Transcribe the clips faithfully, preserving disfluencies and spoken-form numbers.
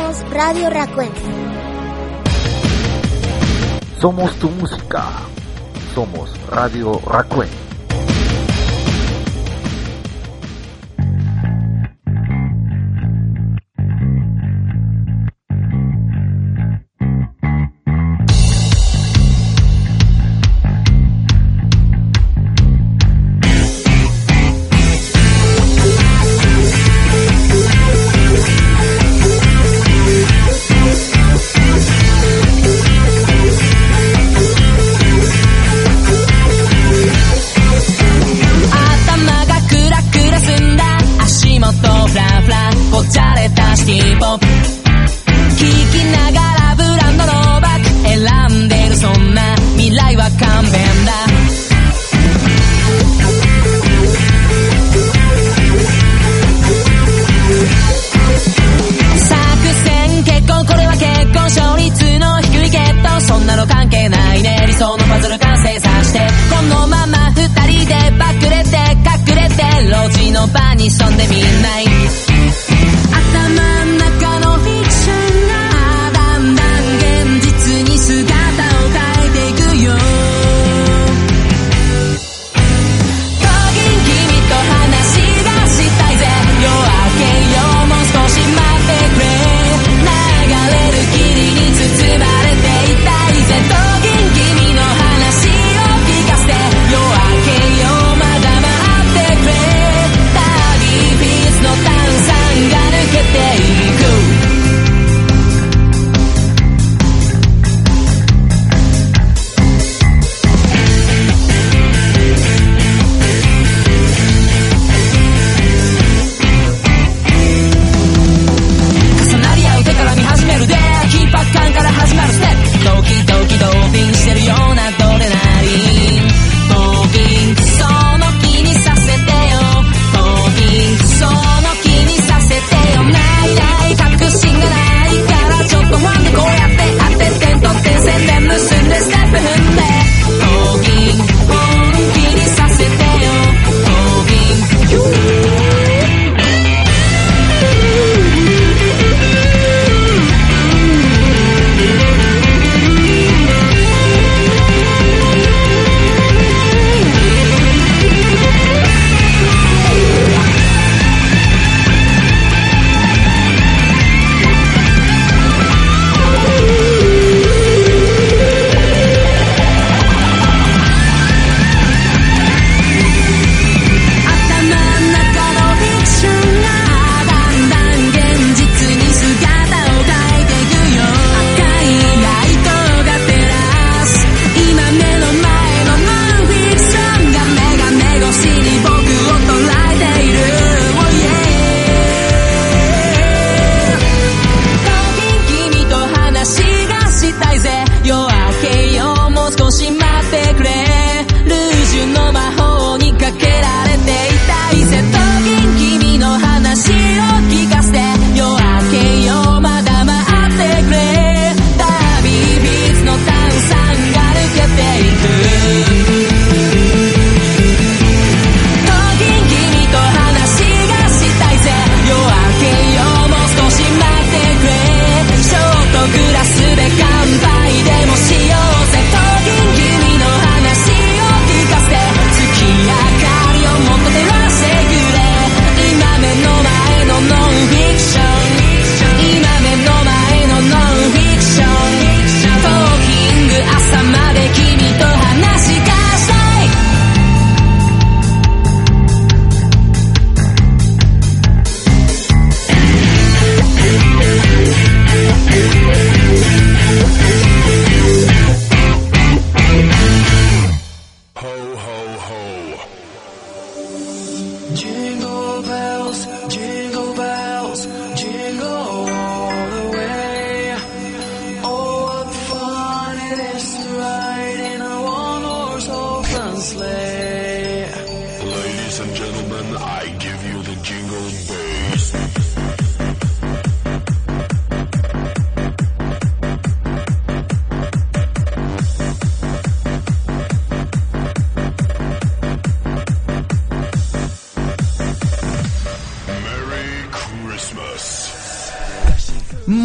Somos Radio Raccoon. Somos tu música. Somos Radio Raccoon.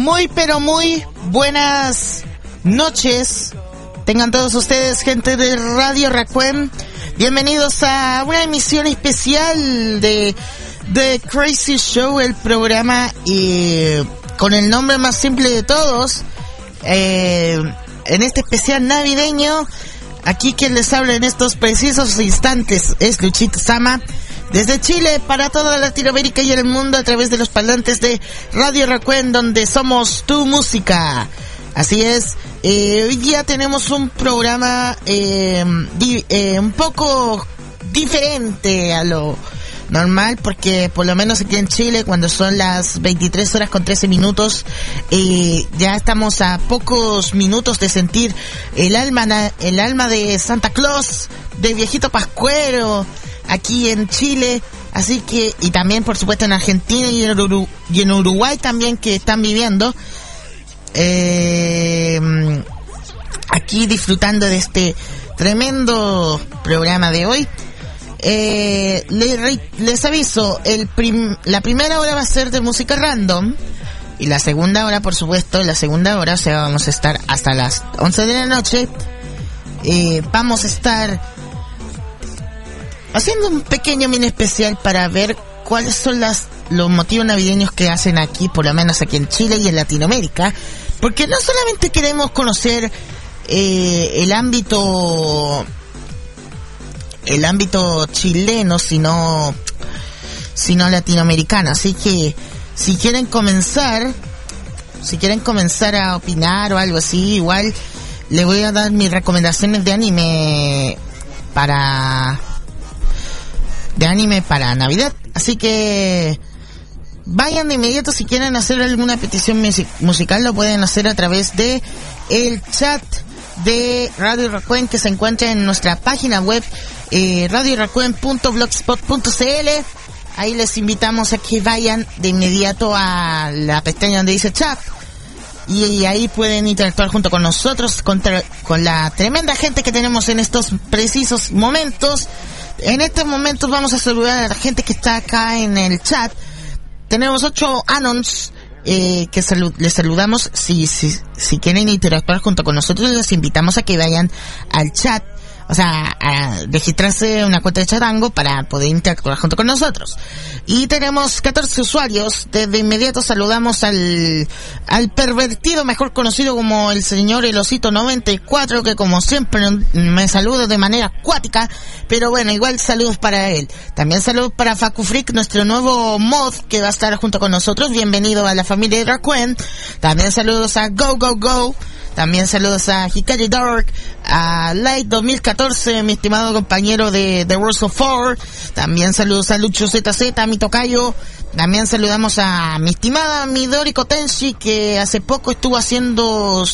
Muy pero muy buenas noches. Tengan todos ustedes, gente de Radio Racuen. Bienvenidos a una emisión especial de The Crazy Show, el programa eh, con el nombre más simple de todos. Eh, en este especial navideño, aquí quien les habla en estos precisos instantes es Luchito Sama. Desde Chile para toda Latinoamérica y el mundo a través de los parlantes de Radio Racuen, donde somos tu música. Así es, eh, hoy día tenemos un programa eh, di, eh, un poco diferente a lo normal, porque por lo menos aquí en Chile, cuando son las veintitrés horas con trece minutos, eh, ya estamos a pocos minutos de sentir el alma, el alma de Santa Claus, de Viejito Pascuero, aquí en Chile. Así que, y también por supuesto en Argentina y en, Uru, y en Uruguay también, que están viviendo eh, aquí disfrutando de este tremendo programa de hoy. Eh, les, les aviso, el prim, la primera hora va a ser de música random, y la segunda hora, por supuesto, la segunda hora, o sea, vamos a estar hasta las once de la noche. Eh, vamos a estar haciendo un pequeño mini especial para ver cuáles son las los motivos navideños que hacen aquí, por lo menos aquí en Chile y en Latinoamérica, porque no solamente queremos conocer eh, el ámbito el ámbito chileno, sino sino latinoamericano. Así que si quieren comenzar si quieren comenzar a opinar o algo así, igual les voy a dar mis recomendaciones de anime para de anime para Navidad. Así que vayan de inmediato. Si quieren hacer alguna petición music- musical, lo pueden hacer a través de el chat de Radio Racuen, que se encuentra en nuestra página web, eh, radio racuen punto blogspot punto c l. Ahí les invitamos a que vayan de inmediato a la pestaña donde dice chat, y, y ahí pueden interactuar junto con nosotros, con, tra- con la tremenda gente que tenemos en estos precisos momentos. En estos momentos vamos a saludar a la gente que está acá en el chat. Tenemos ocho anons eh, que salu- les saludamos. Si, si, si quieren interactuar junto con nosotros, les invitamos a que vayan al chat, o sea, a registrarse una cuenta de Chatango para poder interactuar junto con nosotros. Y tenemos catorce usuarios. Desde inmediato saludamos al al pervertido, mejor conocido como el señor El Osito noventa y cuatro, que como siempre me saluda de manera acuática, pero bueno, igual saludos para él. También saludos para Facu Freak, nuestro nuevo mod que va a estar junto con nosotros. Bienvenido a la familia de Racuen. También saludos a Go Go Go. También saludos a Hikari Dark, a Light dos mil catorce, mi estimado compañero de The Wars of Four. También saludos a Lucho Z Z, mi tocayo. También saludamos a mi estimada Midori Kotenshi, que hace poco estuvo haciendo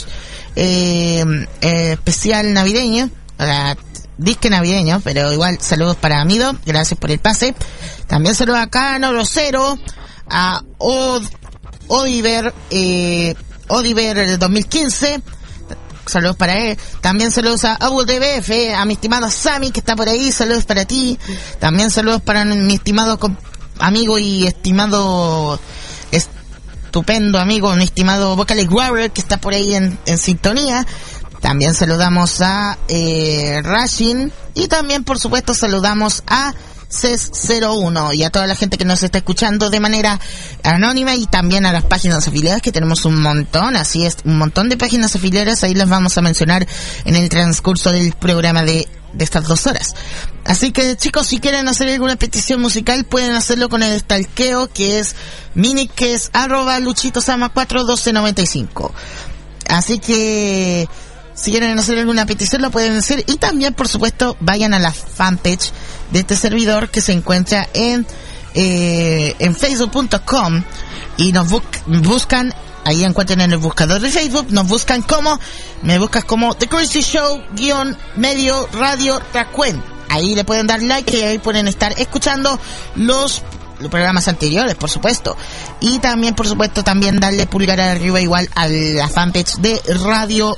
eh, eh, especial navideño, o sea, disque navideño, pero igual saludos para Mido, gracias por el pase. También saludos a Cano Rosero, a Od, Odiver, eh, Odiver dos mil quince, saludos para él. También saludos a Abu D B F, a mi estimado Sammy que está por ahí, saludos para ti. También saludos para mi estimado amigo y estimado estupendo amigo, mi estimado Vocalic Warrior, que está por ahí en, en sintonía. También saludamos a eh, Rashin, y también por supuesto saludamos a C E S cero uno y a toda la gente que nos está escuchando de manera anónima, y también a las páginas afiliadas, que tenemos un montón, así es, un montón de páginas afiliadas. Ahí las vamos a mencionar en el transcurso del programa de, de estas dos horas. Así que chicos, si quieren hacer alguna petición musical, pueden hacerlo con el stalkeo, que es mini, que es arroba luchitosama cuatro doce noventa y cinco. Así que si quieren hacer alguna petición, lo pueden hacer. Y también, por supuesto, vayan a la fanpage de este servidor, que se encuentra en eh, en facebook punto com, y nos bu- buscan, ahí encuentran en el buscador de Facebook, nos buscan como, me buscas como The Crazy Show guión medio Radio Racuen. Ahí le pueden dar like y ahí pueden estar escuchando los los programas anteriores, por supuesto. Y también, por supuesto, también darle pulgar arriba igual a la fanpage de Radio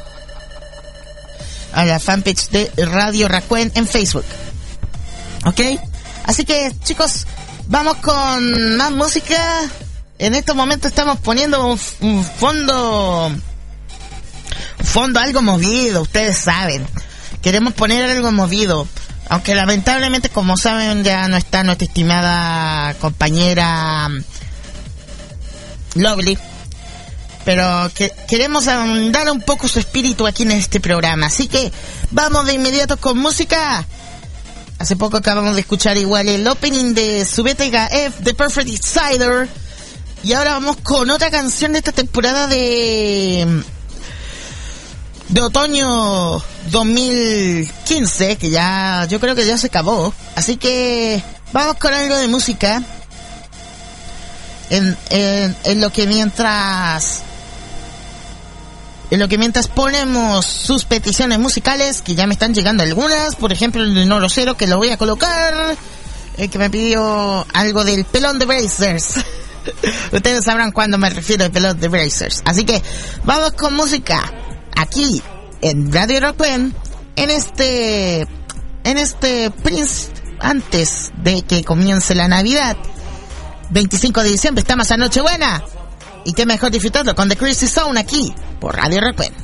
a la fanpage de Radio Racuen en Facebook. ¿Ok? Así que, chicos, vamos con más música. en estos momentos estamos poniendo un, un fondo, un fondo algo movido, ustedes saben. Queremos poner algo movido, aunque lamentablemente, como saben, ya no está nuestra estimada compañera Lovely, pero que queremos dar un poco su espíritu aquí en este programa, así que vamos de inmediato con música. Hace poco acabamos de escuchar igual el opening de Subetega F, The Perfect Decider, y ahora vamos con otra canción de esta temporada de de otoño dos mil quince, que ya yo creo que ya se acabó, así que vamos con algo de música en, en, en lo que mientras en lo que mientras ponemos sus peticiones musicales, que ya me están llegando algunas, por ejemplo el de No Lo Cero, que lo voy a colocar, el que me pidió algo del pelón de Brazers. Ustedes sabrán cuándo me refiero al pelón de Brazers, así que vamos con música aquí en Radio Raquen, en este en este Prince, antes de que comience la Navidad. Veinticinco de diciembre, estamos a Nochebuena, y qué mejor disfrutarlo con The Crazy Zone aquí por Radio Raquen.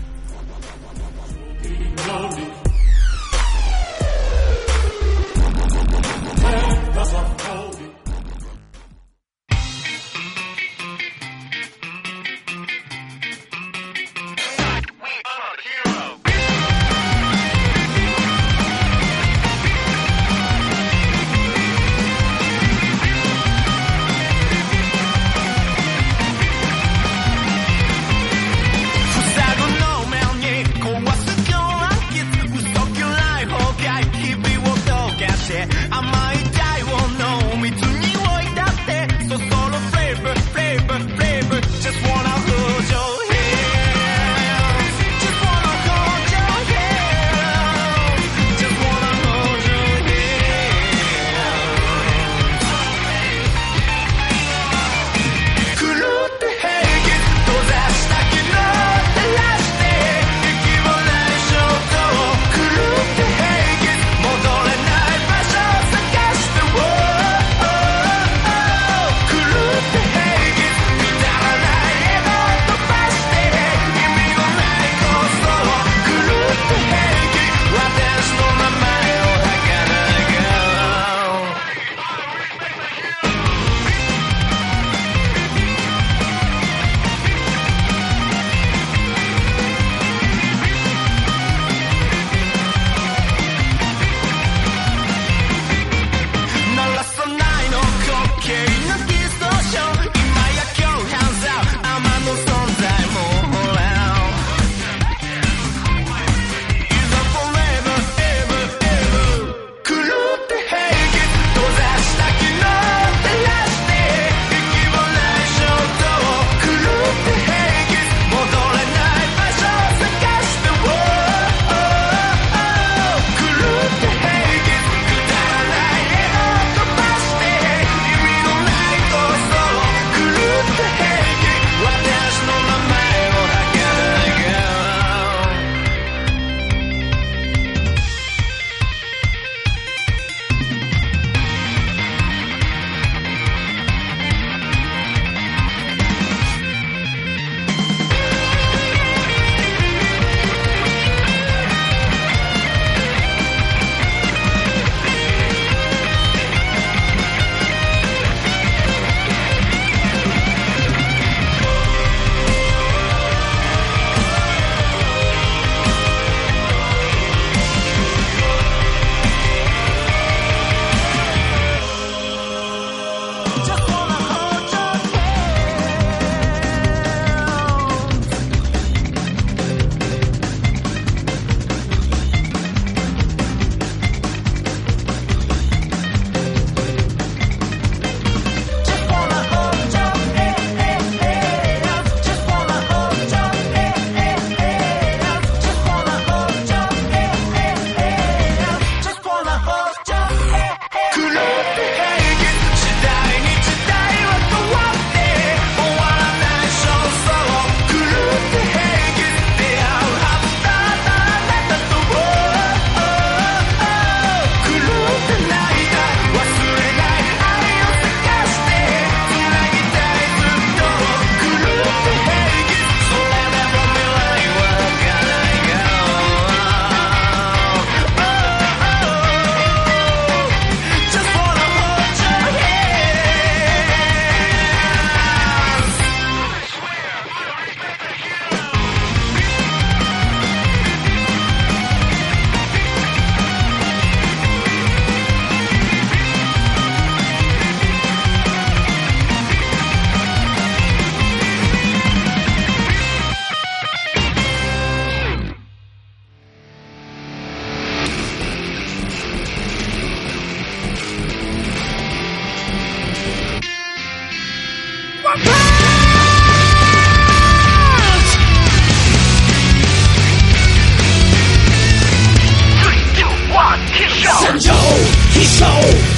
I don't know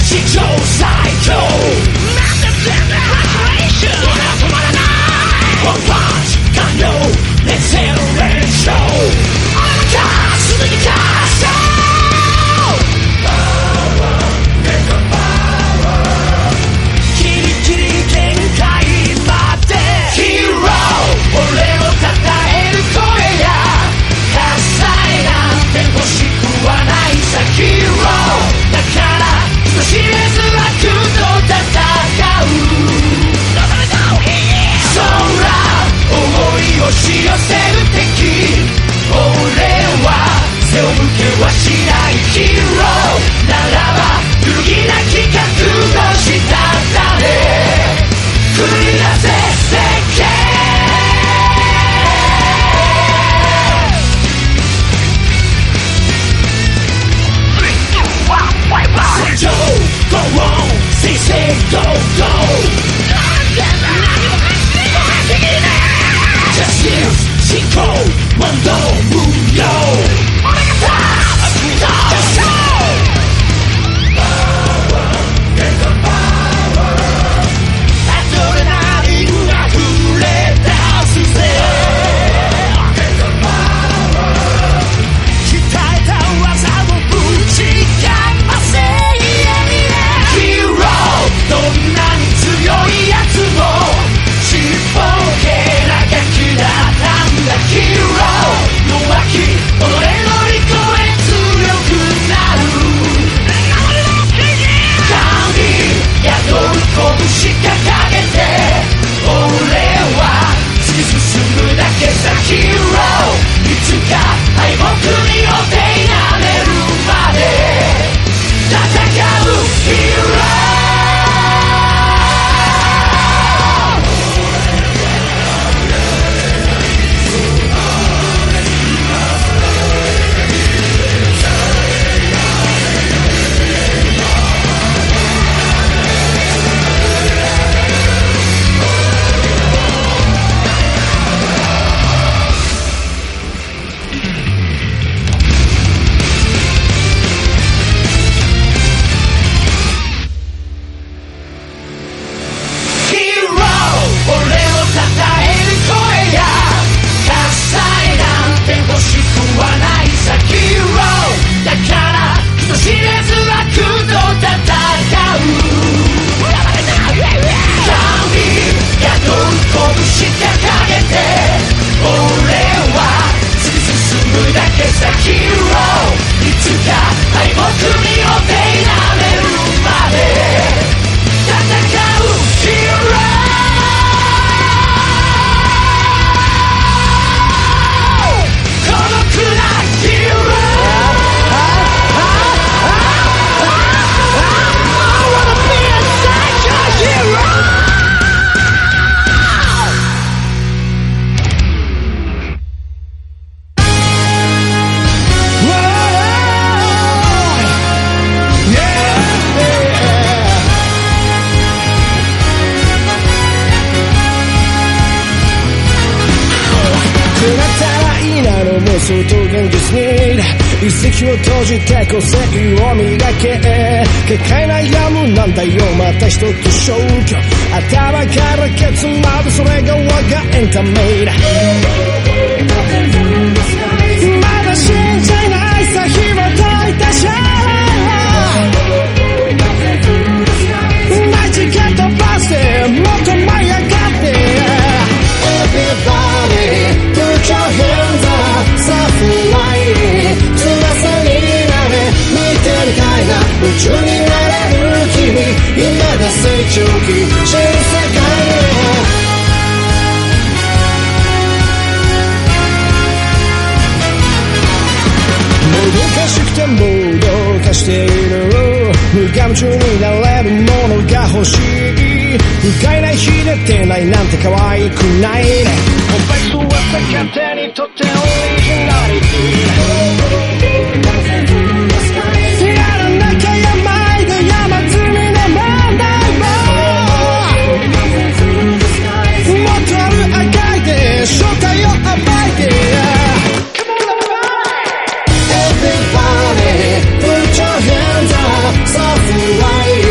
想と現実に一石を閉じて個性を磨け結界悩むなんだよまた一つ消去頭からケツまでそれが我がエンタメだまだ死んじゃいないさ火は解いたじゃないチケットバスでもっと舞い上がって Everybody put your hands up さあフライ翼になれ見てみたいな宇宙になれる君今が成長期新世界へもどかしくてもどかしている無我夢中になれるものが欲しい不快な日で出ないなんて可愛くないねコンプレックスは逆手にとってオリジナリティやらなきゃやまいが山積みの問題ももっとある赤いで正体を暴いてEverybody put your hands up so fly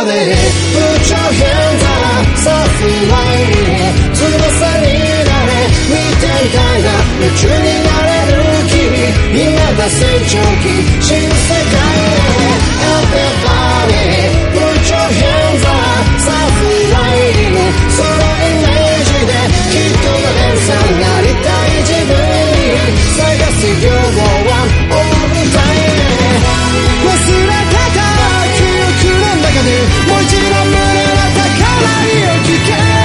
Everybody put your hands up さあフライ翼になれ見ていたいな夢中になれる君今だ成長期新世界へ Everybody put your hands up さあフライそのイメージできっとなれるさなりたい自分に探す両方は大舞台へ忘れてた記憶の中でもう一度胸の高鳴りを聞け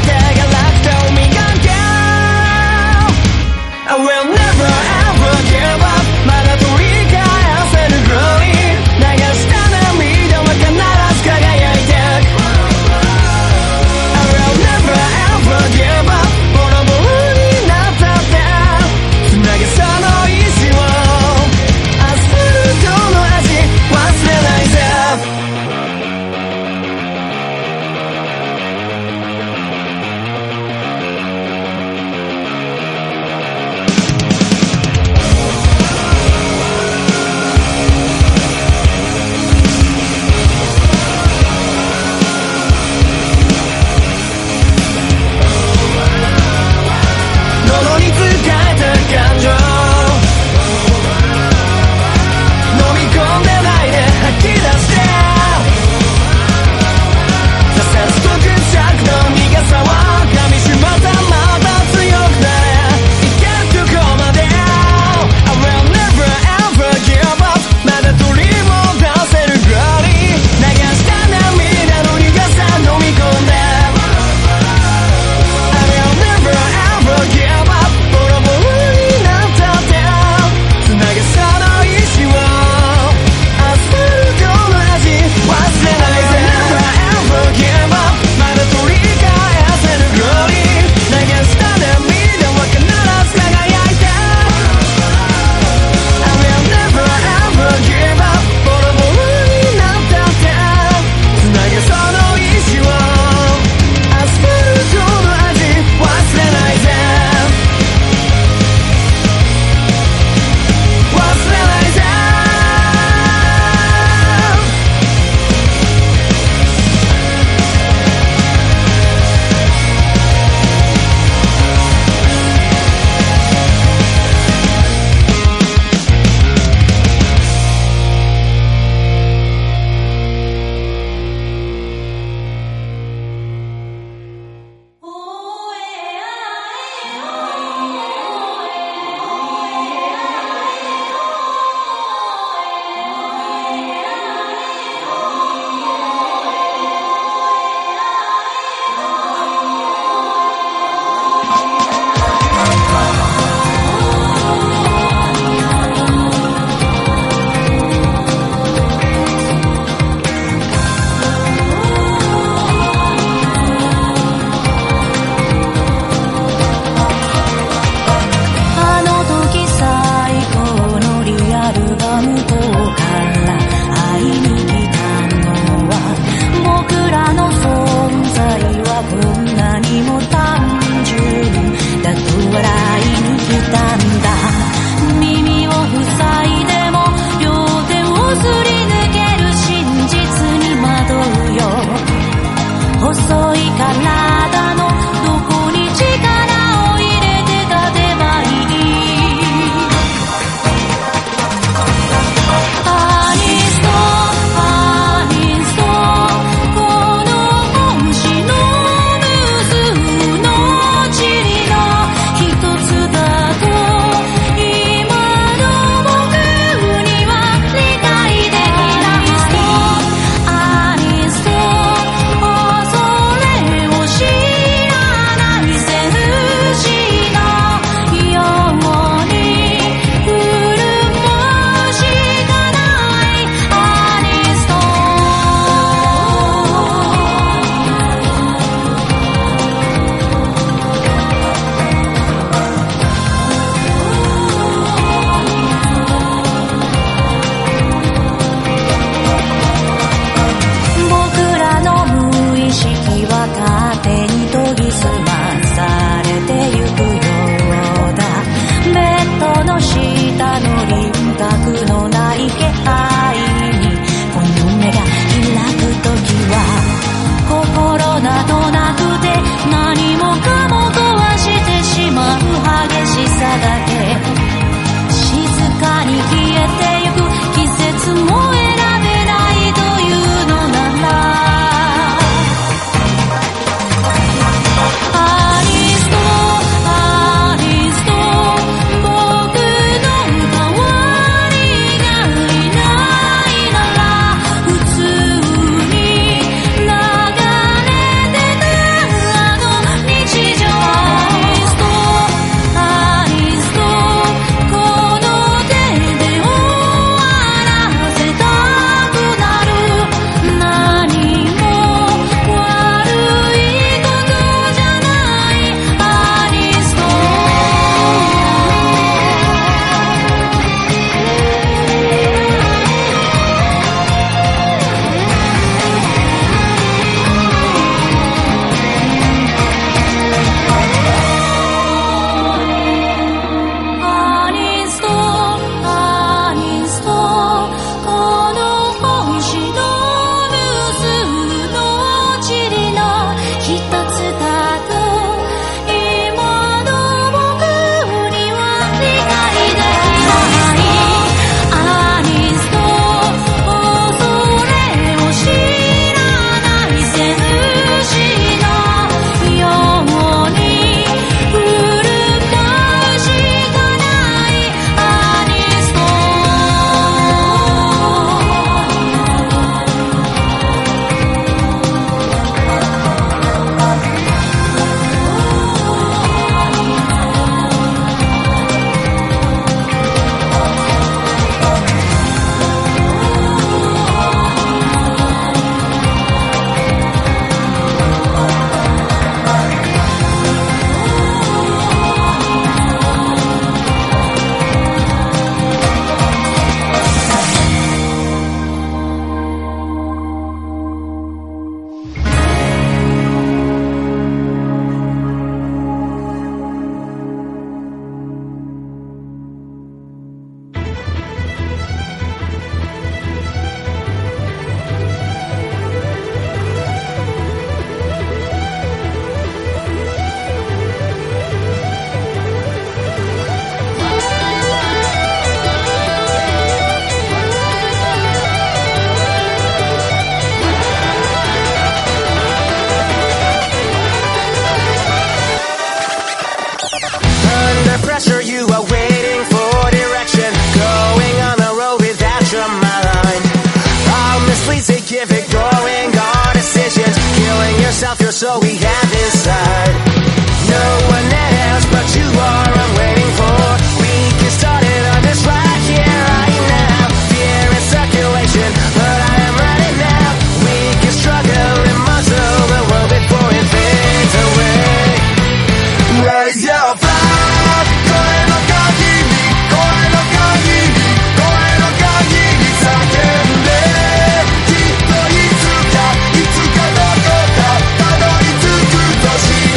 I will never ever give yourself, you're so we have inside. No one else but you are I'm waiting for. We get started on this right here, right now. Fear in circulation, but I am ready now. We can struggle and muzzle the world before it fades away. Raise your flag, 声の限り、声の限り、声の限り叫んで。きっといつか、いつかどこかたどり着くとし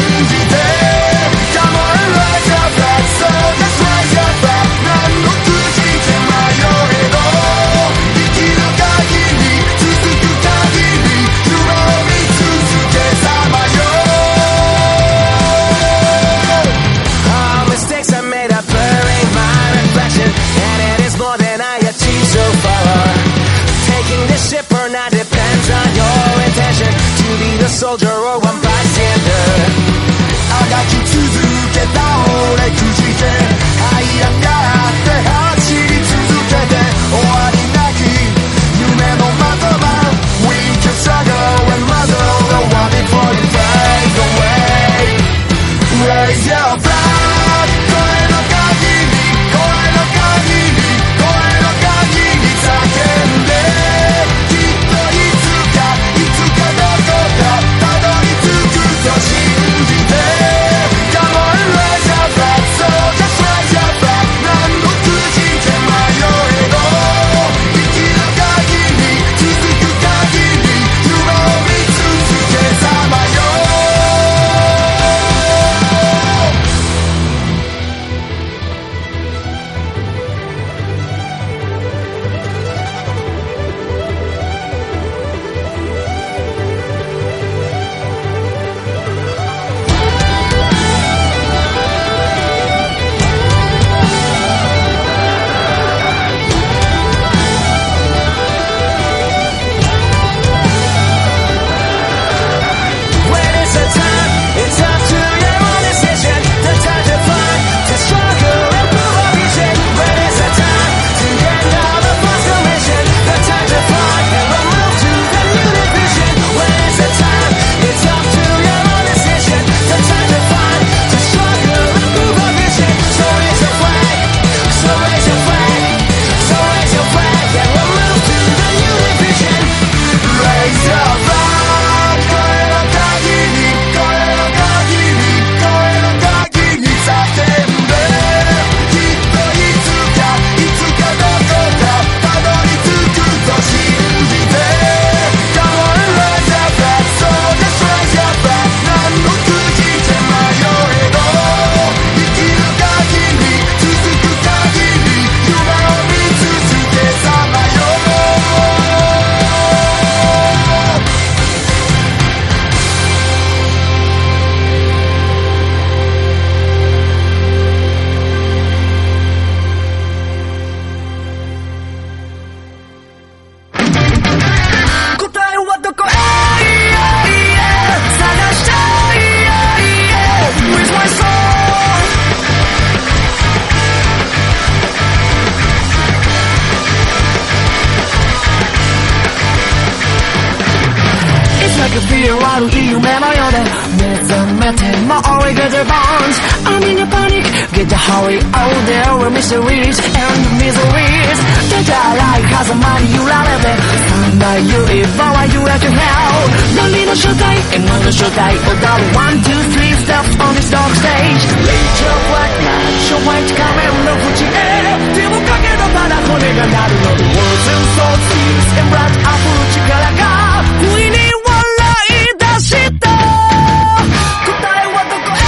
their bonds. I'm in a panic, get the hurry, oh there were mysteries and miseries. Dead alive has a money you love it. Sunlight you if I you at your hell. Lonely no showtime, and on the showtime. Oh darling, one, two, three steps on this dark stage. Later black night, show white cameraの縁へ手をかけのただ骨が鳴るので Words and thoughts, feels and blood 溢る力が不意に笑い出した答えはどこへ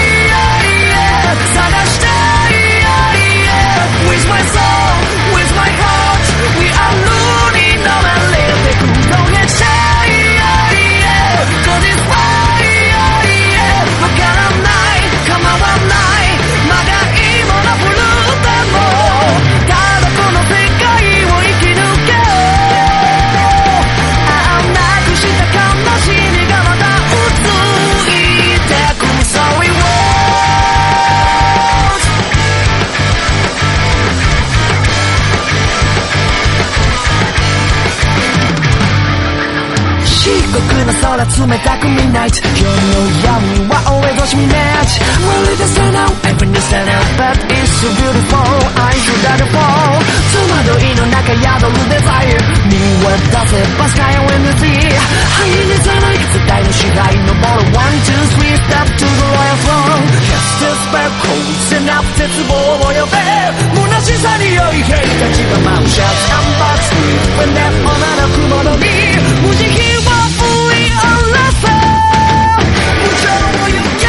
探して With my soul, with my heart We are learning now and living Don't get shy Cause it's fine わからない構わないまがいものブルーでもただこの世界を生き抜けああなくした悲しみがまたうついてく Sorry words 漆黒の空冷たく Midnight 夜の闇は俺としみね Well it is sad now, I've been sad now But it's so beautiful, I should let it fall 戸惑いの中宿る Desire 見渡せば Sky when the sea 灰にさない絶対の支配登る One, two, three, step to the royal throne Cast a spell, close enough 絶望を呼べ虚しさに酔い兵たちが舞う Shout and box with when that 女の雲の実無慈悲は振り下ろせ無情の行け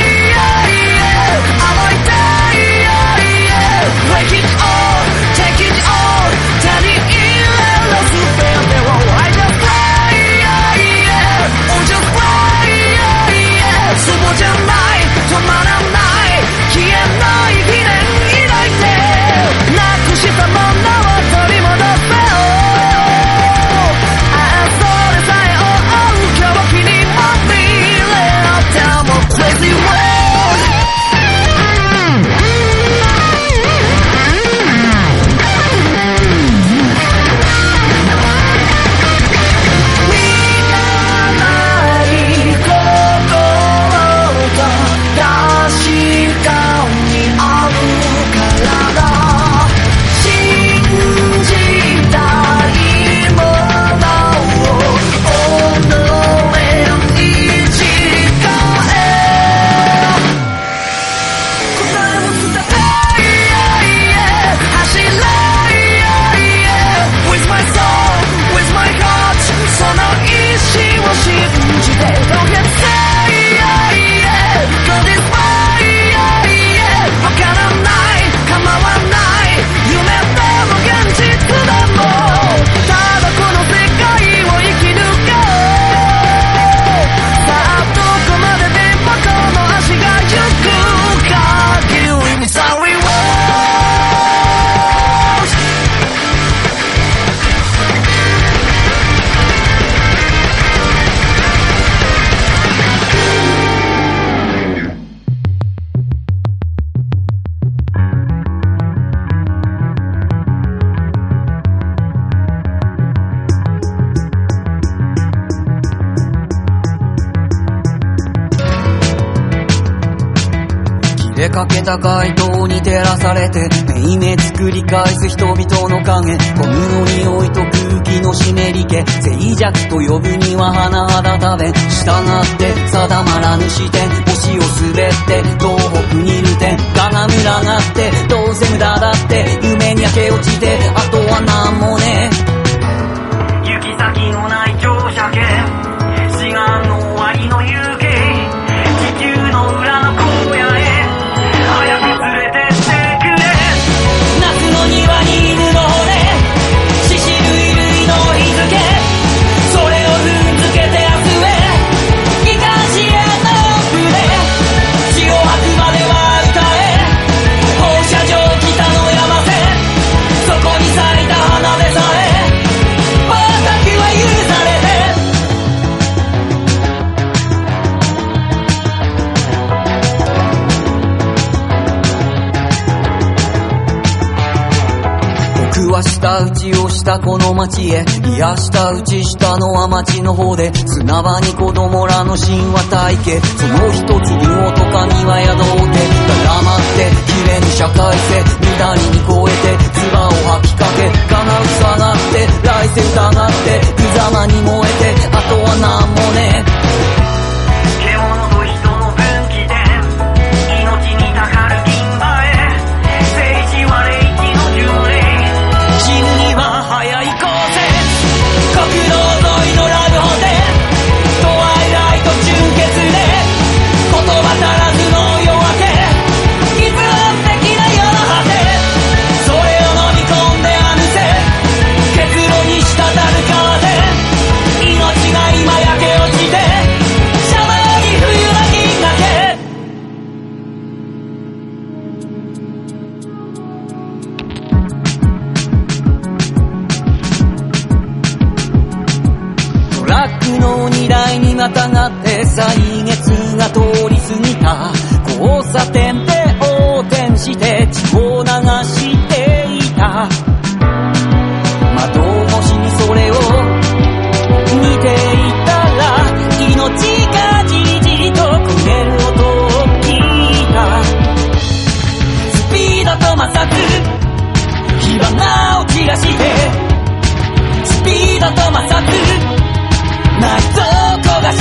Break it all, take it all 手に入れろ全てを I just fly, oh just fly そうじゃない止まらない消えない記念抱いてなくしたものを取り戻せよああそれさえ追う今日君にも見れろ Tell me crazy world出かけた街灯に照らされてめいめ作り返す人々の影ゴムの匂いと空気の湿り気静寂と呼ぶには甚だたべ従って定まらぬ視点星を滑って東北にいる点がが群がってどうせ無駄だって夢に焼け落ちてあとはなんもね行き先のない乗車券志願の終わりの夕景地球の裏の荒野へ早く連れてってくれ夏の庭に犬の骨獅子類類の日付それを踏んづけて明日へいかしへの船血を吐くまでは歌え放射状北の山瀬そこに咲いは舌打ちをしたこの町へ、いや舌打ちしたのは町の方で、砂場に子供らの神話体系、その一つルオと神は宿って絡まって綺麗に社会性乱れに超えて唾を吐きかけ、叶う下がって来世疑って無様に燃えて、あとはなんもねえ。獣と人の分岐点、命にたかる銀馬へ、政治は霊気の巡礼、死ぬには早いこうぜ、国道沿いのラブホでトワイライト純潔で言葉足らずの夜明け、偽ってきな世の果て、それを飲み込んであぬせ、結露に滴る川で命が今焼け落ちて、シャバに冬の銀河系。トラックの荷台にまたがって歳月が通り過ぎた交差点で横転して血を流していた。窓越しにそれを見ていたら、命がじじと焦げる音を聞いた。スピードと摩擦、火花を散らして、スピードと摩擦、内臓を焦がして、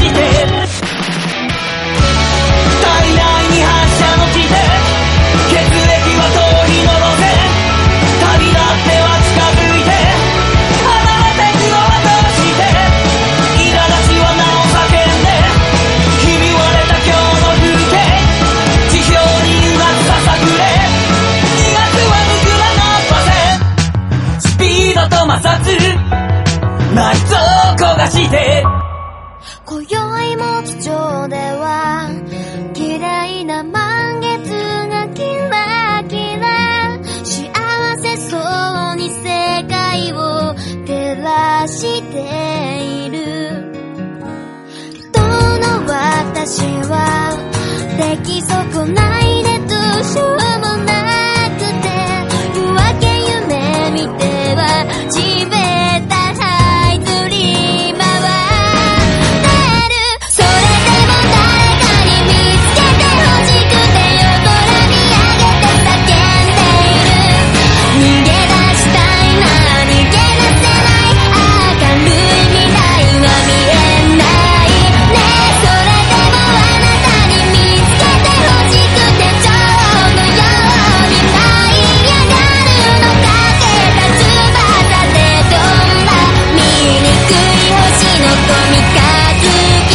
体内に反射の地で血液は通りの路線、旅立っては近づいて離れてくのはどうして、苛立ちは名を叫んでひび割れた今日の風景、地表にうまくささくれ、にがつは無垢なのっぱせ、スピードと摩擦、内臓を焦がして。 今宵も地上では綺麗な満月がキラキラ、幸せそうに世界を照らしている。どの私は出来損ないでどうしようもなくて、夜明け夢見ては地べた這いずり回る。それでも誰かに見つけてほしくて夜空見上げて叫んでいる。逃げ出したいな、逃げ出せない、明るい未来は見えないね。それでもあなたに見つけてほしくて、蝶のように舞い上がるの、かけた翼で飛んだ醜い星の子三日月。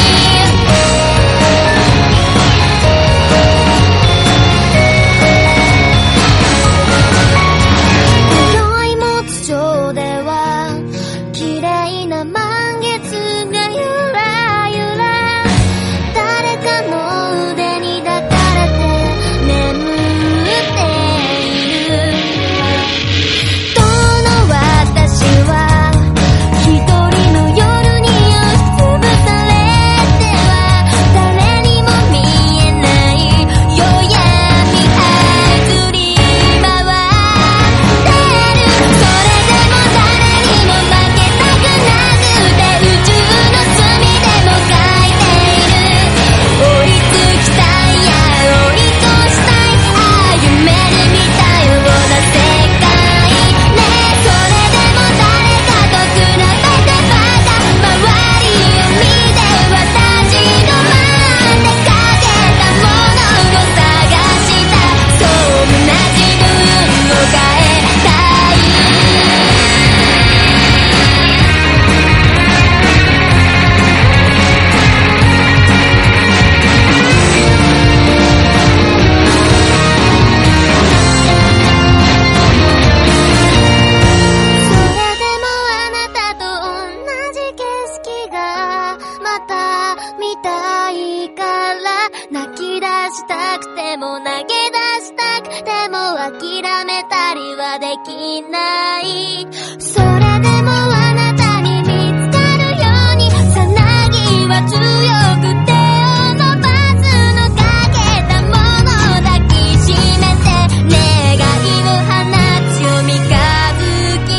今宵も地上では綺麗な満月がゆらゆら、誰かの腕に抱かれて眠っている。どの私は一人の夜に押しつぶされては誰にも見えない夜闇這いずり回ってる。それでも誰にも負けたくなくて、宇宙の隅でも書いている。追いつきたいや追い越したい、ああ夢に見たような世界ね。それでも誰かと比べてばか周りを見ては立ち止まってかけたものを探した。そんな自分を変えたい。それでもあなたと同じ景色がまた見たいから、泣き出したくても投げ出したくても諦めたりはできない。それでもあなたに見つかるようにさなぎは強く手を伸ばすの、かけたもの抱きしめて願いを放つよ三日月。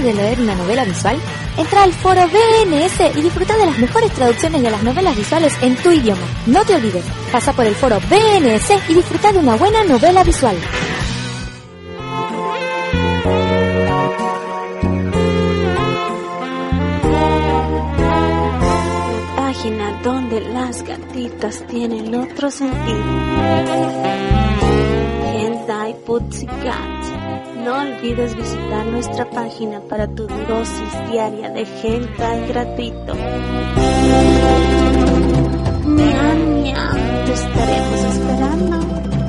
de leer una novela visual? Entra al foro B N S y disfruta de las mejores traducciones de las novelas visuales en tu idioma. No te olvides, pasa por el foro B N S y disfruta de una buena novela visual. La página donde las gatitas tienen otro sentido. Hentai Pussycat. No olvides visitar nuestra página para tu dosis diaria de hentai gratuito. Miam, miam, te estaremos esperando.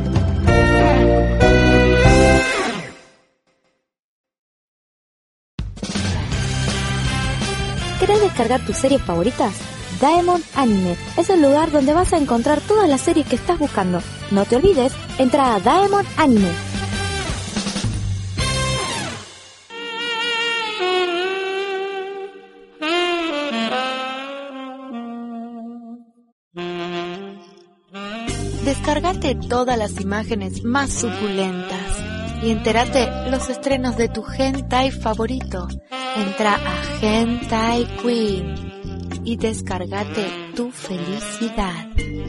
¿Querés descargar tus series favoritas? Daemon Anime es el lugar donde vas a encontrar todas las series que estás buscando. No te olvides, entra a Daemon Anime. Descárgate todas las imágenes más suculentas y entérate los estrenos de tu hentai favorito. Entra a Hentai Queen y descárgate tu felicidad.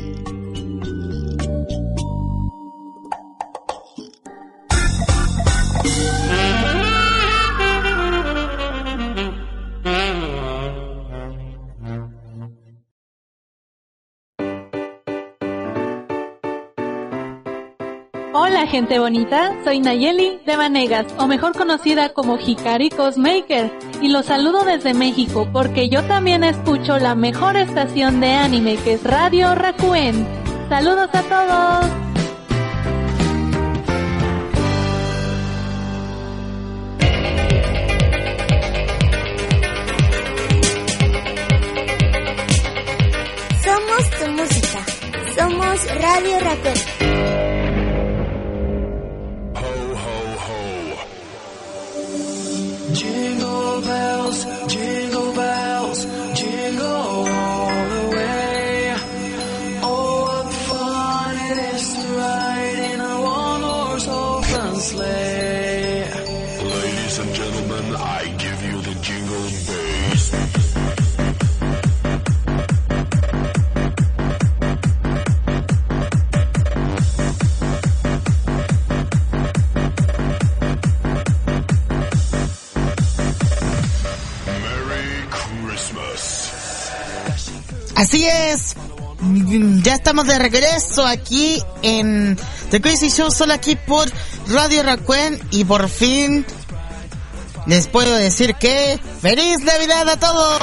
Hola gente bonita, soy Nayeli de Vanegas, o mejor conocida como Hikari Cosmaker, y los saludo desde México porque yo también escucho la mejor estación de anime, que es Radio Rakuen. ¡Saludos a todos! Somos tu música. Somos Radio Rakuen. Jingle bells, jingle bells, jingle all the way. Oh, what fun it is to ride in a one-horse open sleigh. Ladies and gentlemen, I give you the jingle bass. Así es, ya estamos de regreso aquí en The Crazy Show, solo aquí por Radio Rakuen, y por fin les puedo decir que ¡Feliz Navidad a todos!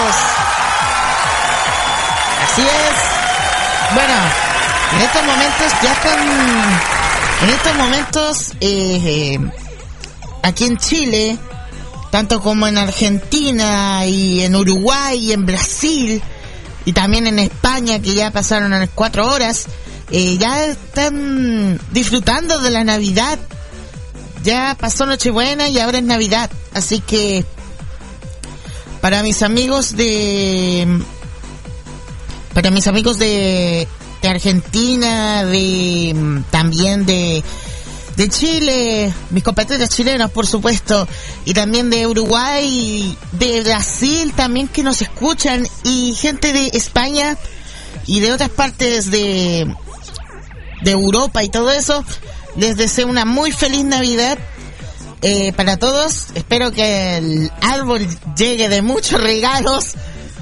Así es, bueno, en estos momentos ya están, en estos momentos eh, aquí en Chile, tanto como en Argentina y en Uruguay y en Brasil, y también en España, que ya pasaron las cuatro horas, eh, ya están disfrutando de la Navidad. Ya pasó Nochebuena y ahora es Navidad. Así que para mis amigos de para mis amigos de, de Argentina, de también de de Chile, mis compatriotas chilenos, por supuesto, y también de Uruguay, de Brasil también, que nos escuchan, y gente de España y de otras partes de de Europa y todo eso, les deseo una muy feliz Navidad eh, para todos. Espero que el árbol llegue de muchos regalos.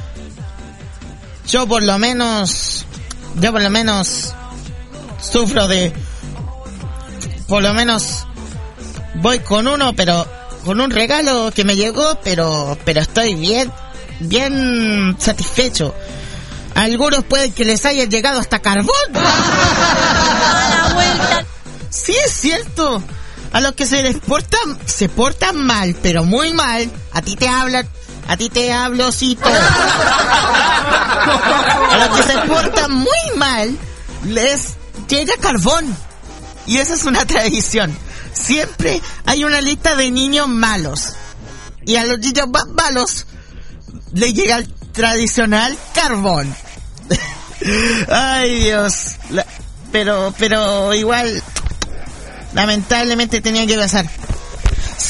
Yo por lo menos yo por lo menos sufro de por lo menos voy con uno, pero con un regalo que me llegó, pero pero estoy bien bien satisfecho. A algunos puede que les haya llegado hasta carbón. Sí, es cierto. A los que se les portan, se portan mal, pero muy mal. A ti te hablan, a ti te hablo, osito. A los que se portan muy mal, les llega carbón. Y esa es una tradición. Siempre hay una lista de niños malos. Y a los niños más malos les llega el tradicional carbón. Ay, Dios. La, pero, pero igual, lamentablemente tenía que pasar.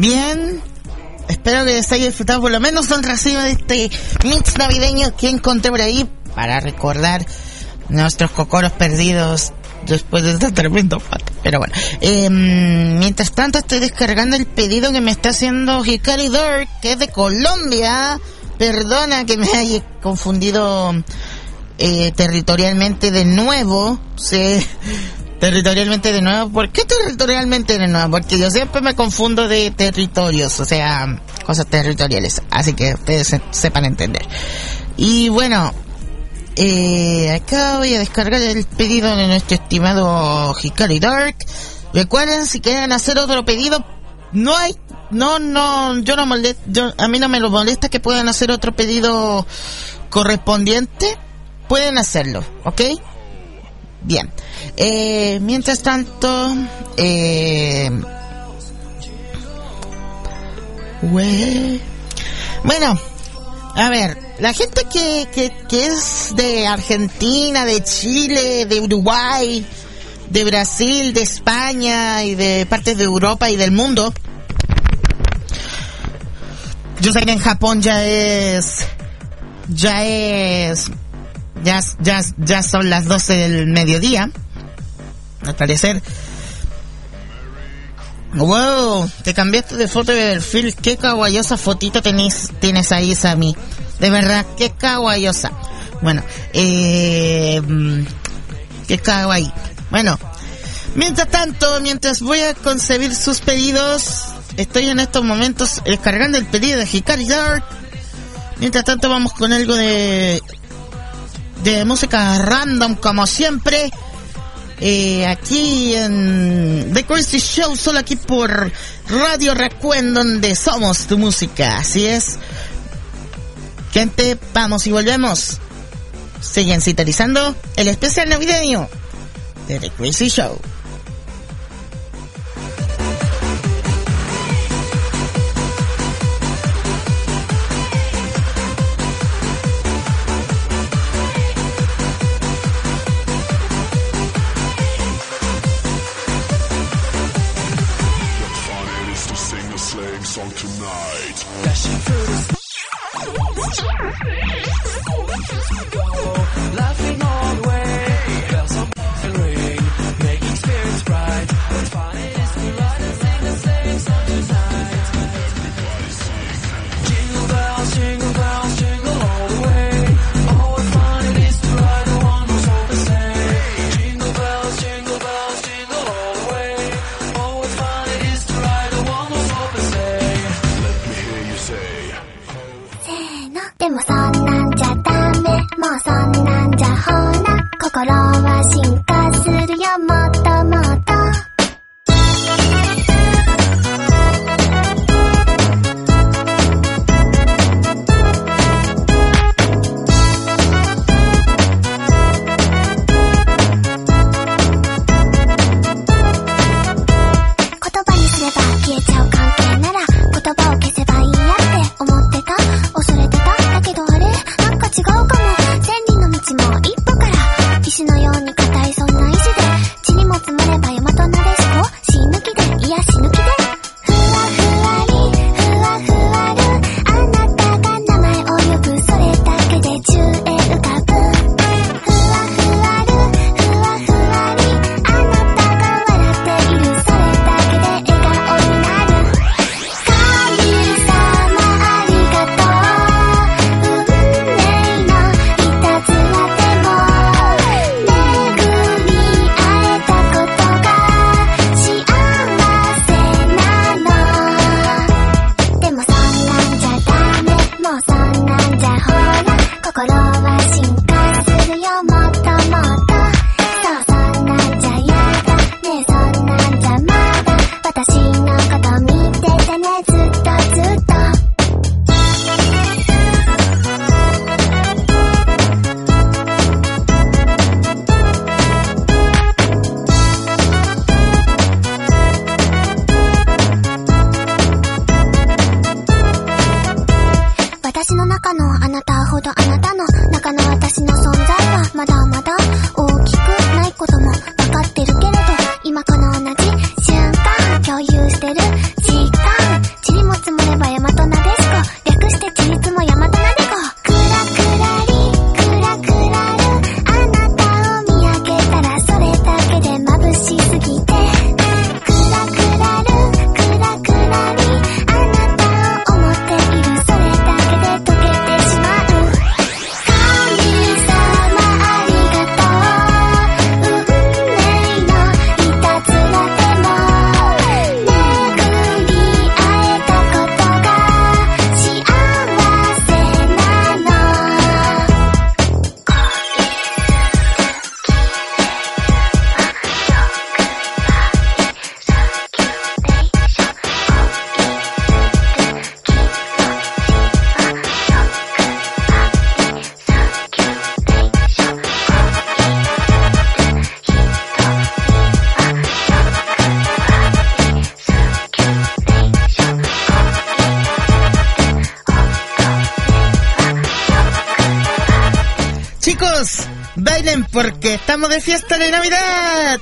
Bien, espero que les haya disfrutado por lo menos un recibo de este mix navideño que encontré por ahí para recordar nuestros cocoros perdidos después de este tremendo pato. Pero bueno, eh, mientras tanto estoy descargando el pedido que me está haciendo Hikari Dark, que es de Colombia. Perdona que me haya confundido eh, territorialmente de nuevo. Sí, territorialmente de nuevo. ¿Por qué territorialmente de nuevo? Porque yo siempre me confundo de territorios, o sea, cosas territoriales. Así que ustedes se, sepan entender. Y bueno, eh, acá voy a descargar el pedido de nuestro estimado Hikari Dark. Recuerden, si quieren hacer otro pedido, no hay, no, no, yo no molesto, yo, a mí no me lo molesta que puedan hacer otro pedido correspondiente. Pueden hacerlo, ¿ok? Bien. Eh, mientras tanto, eh, bueno, a ver, la gente que, que, que es de Argentina, de Chile, de Uruguay, de Brasil, de España y de partes de Europa y del mundo. Yo sé que en Japón ya es, ya es, ya, ya, ya son las doce del mediodía, al parecer. Wow, te cambiaste de foto de perfil. Qué kawaiosa fotito tenés, tienes ahí, Sammy. De verdad, qué kawaiosa. Bueno, eh, qué kawaii. Bueno, mientras tanto, mientras voy a concebir sus pedidos, estoy en estos momentos descargando el pedido de Hikari Dark. Mientras tanto, vamos con algo de de música random, como siempre. Eh, aquí en The Crazy Show, solo aquí por Radio Raccoon, donde somos tu música. Así es, gente, vamos y volvemos. Siguen sintonizando el especial navideño de The Crazy Show. Chicos, bailen porque estamos de fiesta de Navidad.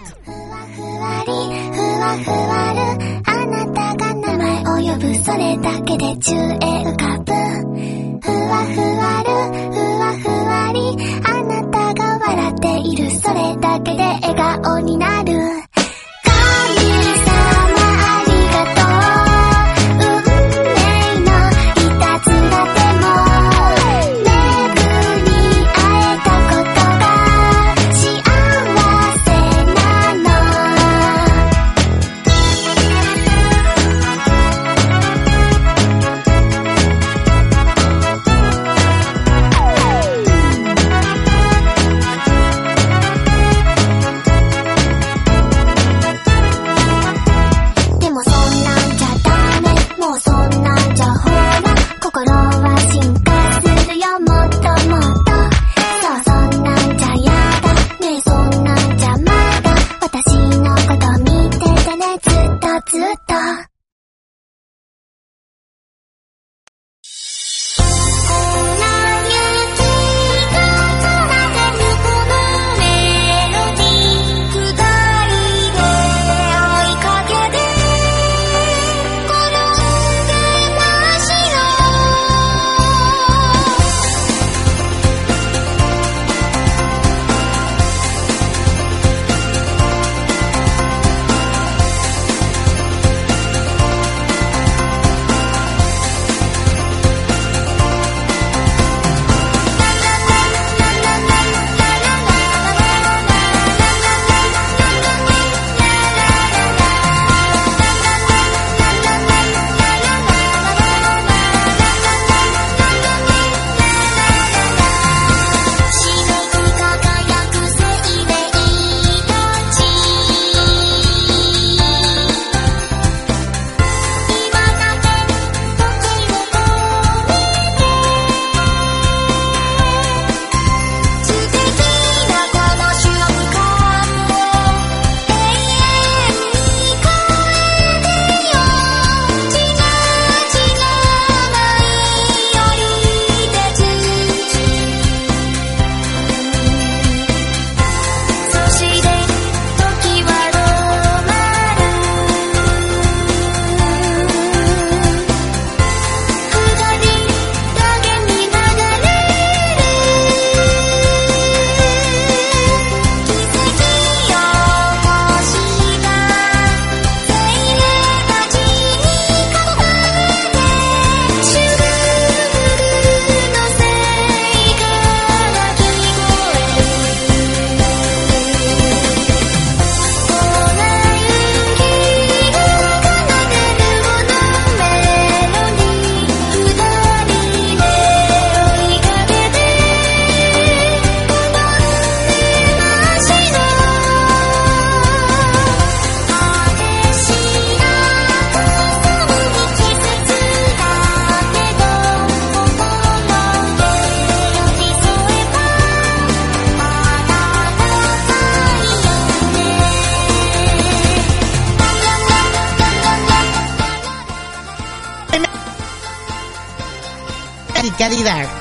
やりだよ。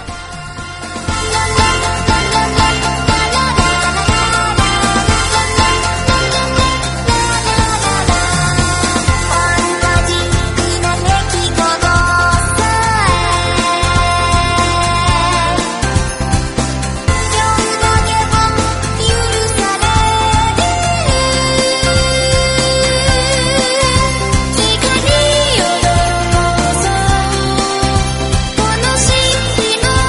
「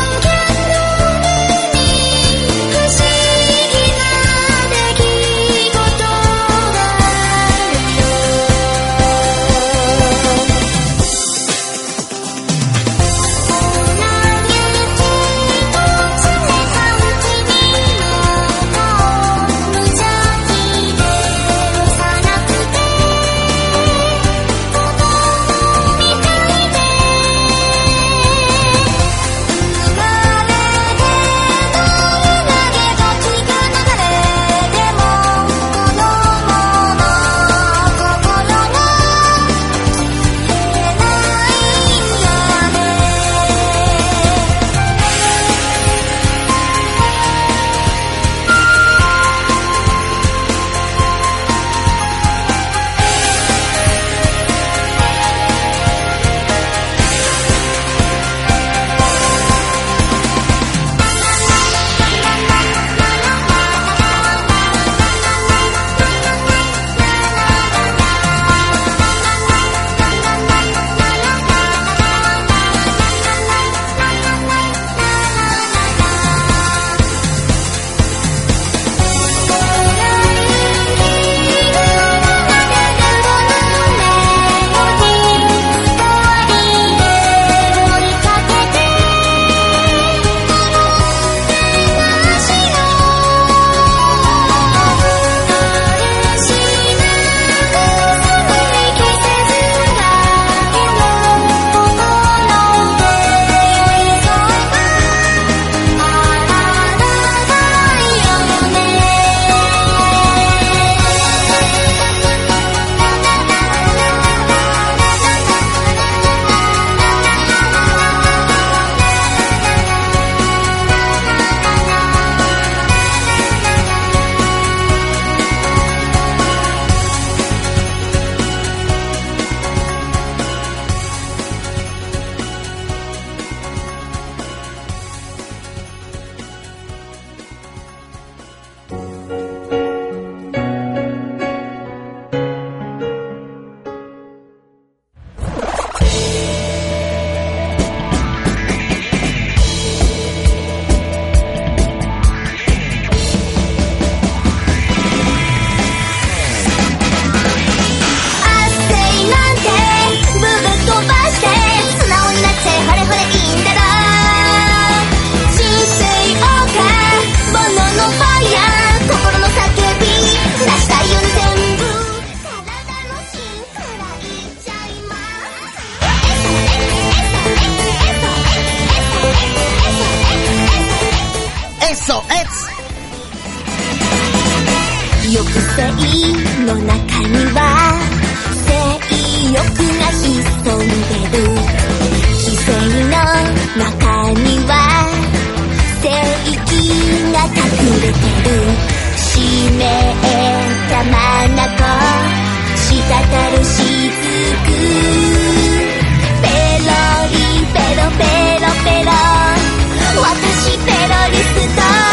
性の中には性欲が潜んでる非性の中には聖域が隠れてる湿った眼滴るしずくペロリペロペロペロ私ペロリストペロペロ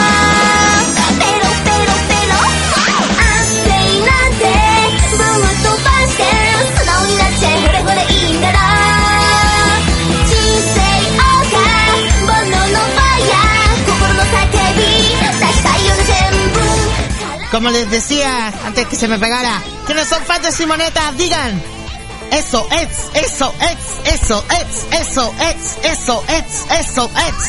ペロ安静なんてぶっ飛ばして素直になっちゃえほれほれいいんだろ人生謳歌煩悩のファイヤー心の叫び出したい夜全部 Como les decía antes que se me pegara, que no son fans de Simonetta, digan eso es, eso es, eso es, eso es, eso es, eso es.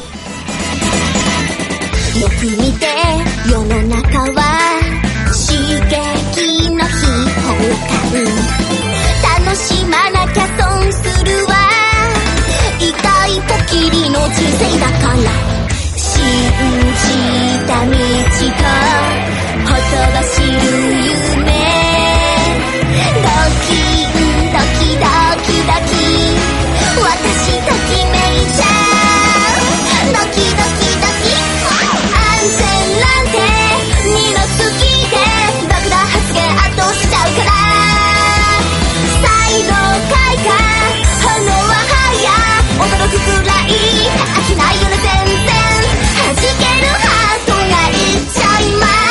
よく見て世の中は刺激の日報感楽しまなきゃ損するわ痛いポキリの人生だから信じた道とほとばしる夢ドキンドキドキドキ私ときめいちゃうドキドキドキ安全なんて二の次で爆弾発言圧倒しちゃうから才能開花炎は早驚くくらい飽きないよね全然弾けるハートがいっちゃいます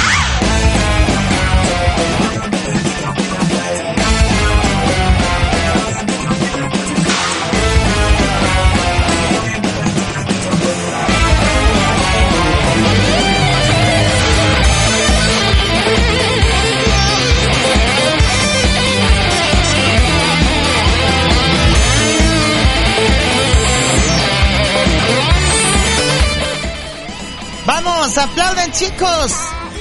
Vamos, aplaudan chicos.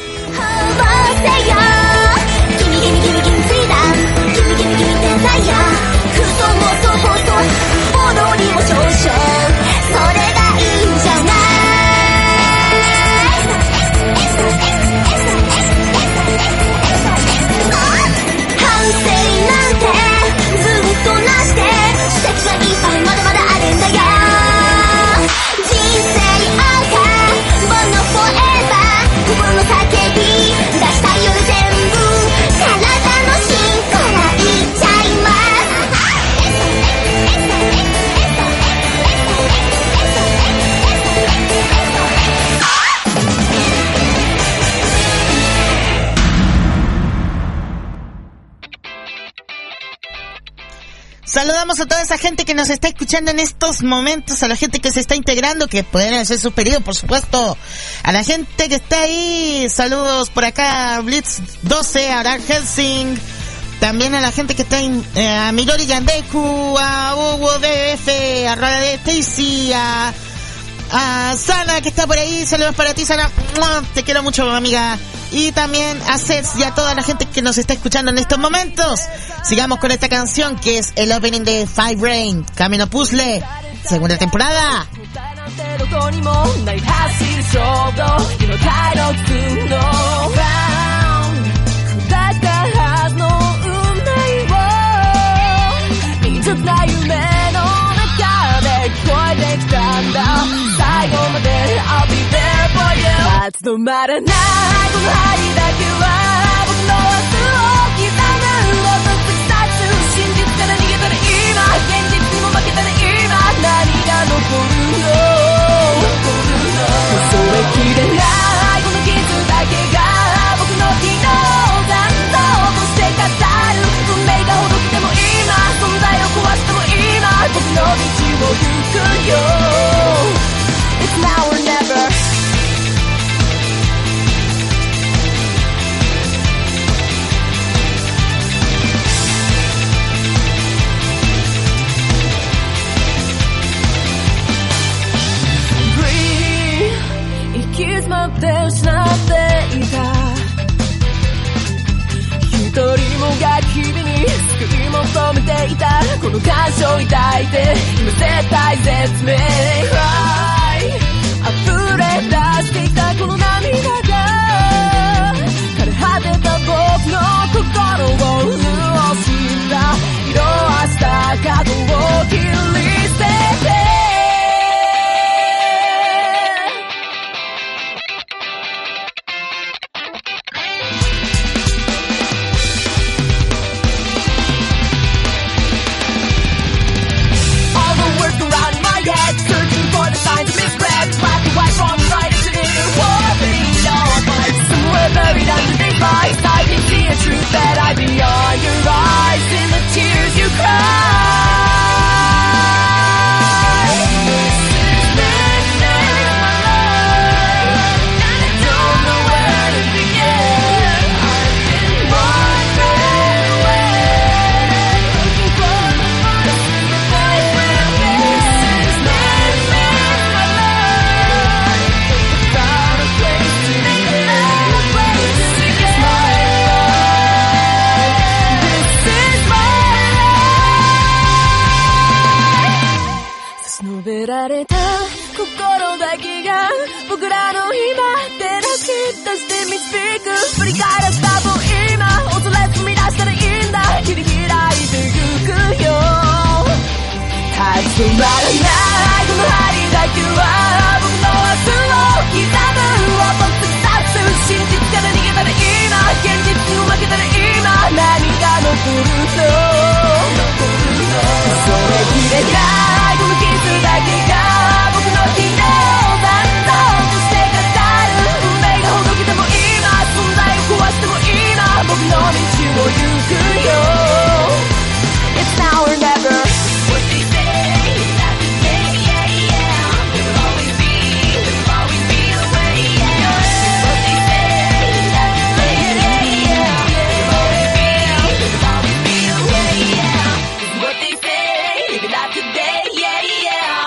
Saludamos a toda esa gente que nos está escuchando en estos momentos, a la gente que se está integrando, que pueden hacer sus pedidos, por supuesto. A la gente que está ahí, saludos por acá, Blitz doce, a Dark Helsing. También a la gente que está en, eh, a Mirori Yandeku, a Hugo D F, a Rara de Stacy, a, a Sana que está por ahí, saludos para ti, Sana. Te quiero mucho, amiga. Y también a Sets y a toda la gente que nos está escuchando en estos momentos. Sigamos con esta canción que es el opening de Five Rain, Camino Puzzle, segunda temporada. 立ち止まらないこの針だけは僕の明日を刻む音突き刺す真実から逃げたら今現実にも負けたら今何が残るの残るのそれきれないこの傷だけが僕の昨日残像として語る運命がほどきても今存在を壊しても今僕の道を行くよ It's now or never行き詰まって失っていた一人もが君に救い求めていたこの感傷を抱いて今絶対絶命 Cry 溢れ出していたこの涙が枯れ果て述べられた心だけが僕らの今照らし出して導く振り返らせた分今恐れず見出したらいいんだ切り開いてゆくよ立ち止まらないこの針だけは僕の明日を刻む音突き刺す真実から逃げたら今現実に負けたら今何が残るのそれきれないこの傷だけが僕の日々を残像として語る運命がほどけても今存在を壊しても今僕の道を行くよ It's now or never What they say that they say yeah yeah It will always be It will always be the way yeah What they say that they say yeah yeah It will always be It will always be the way yeah What they say Live it up today yeah yeah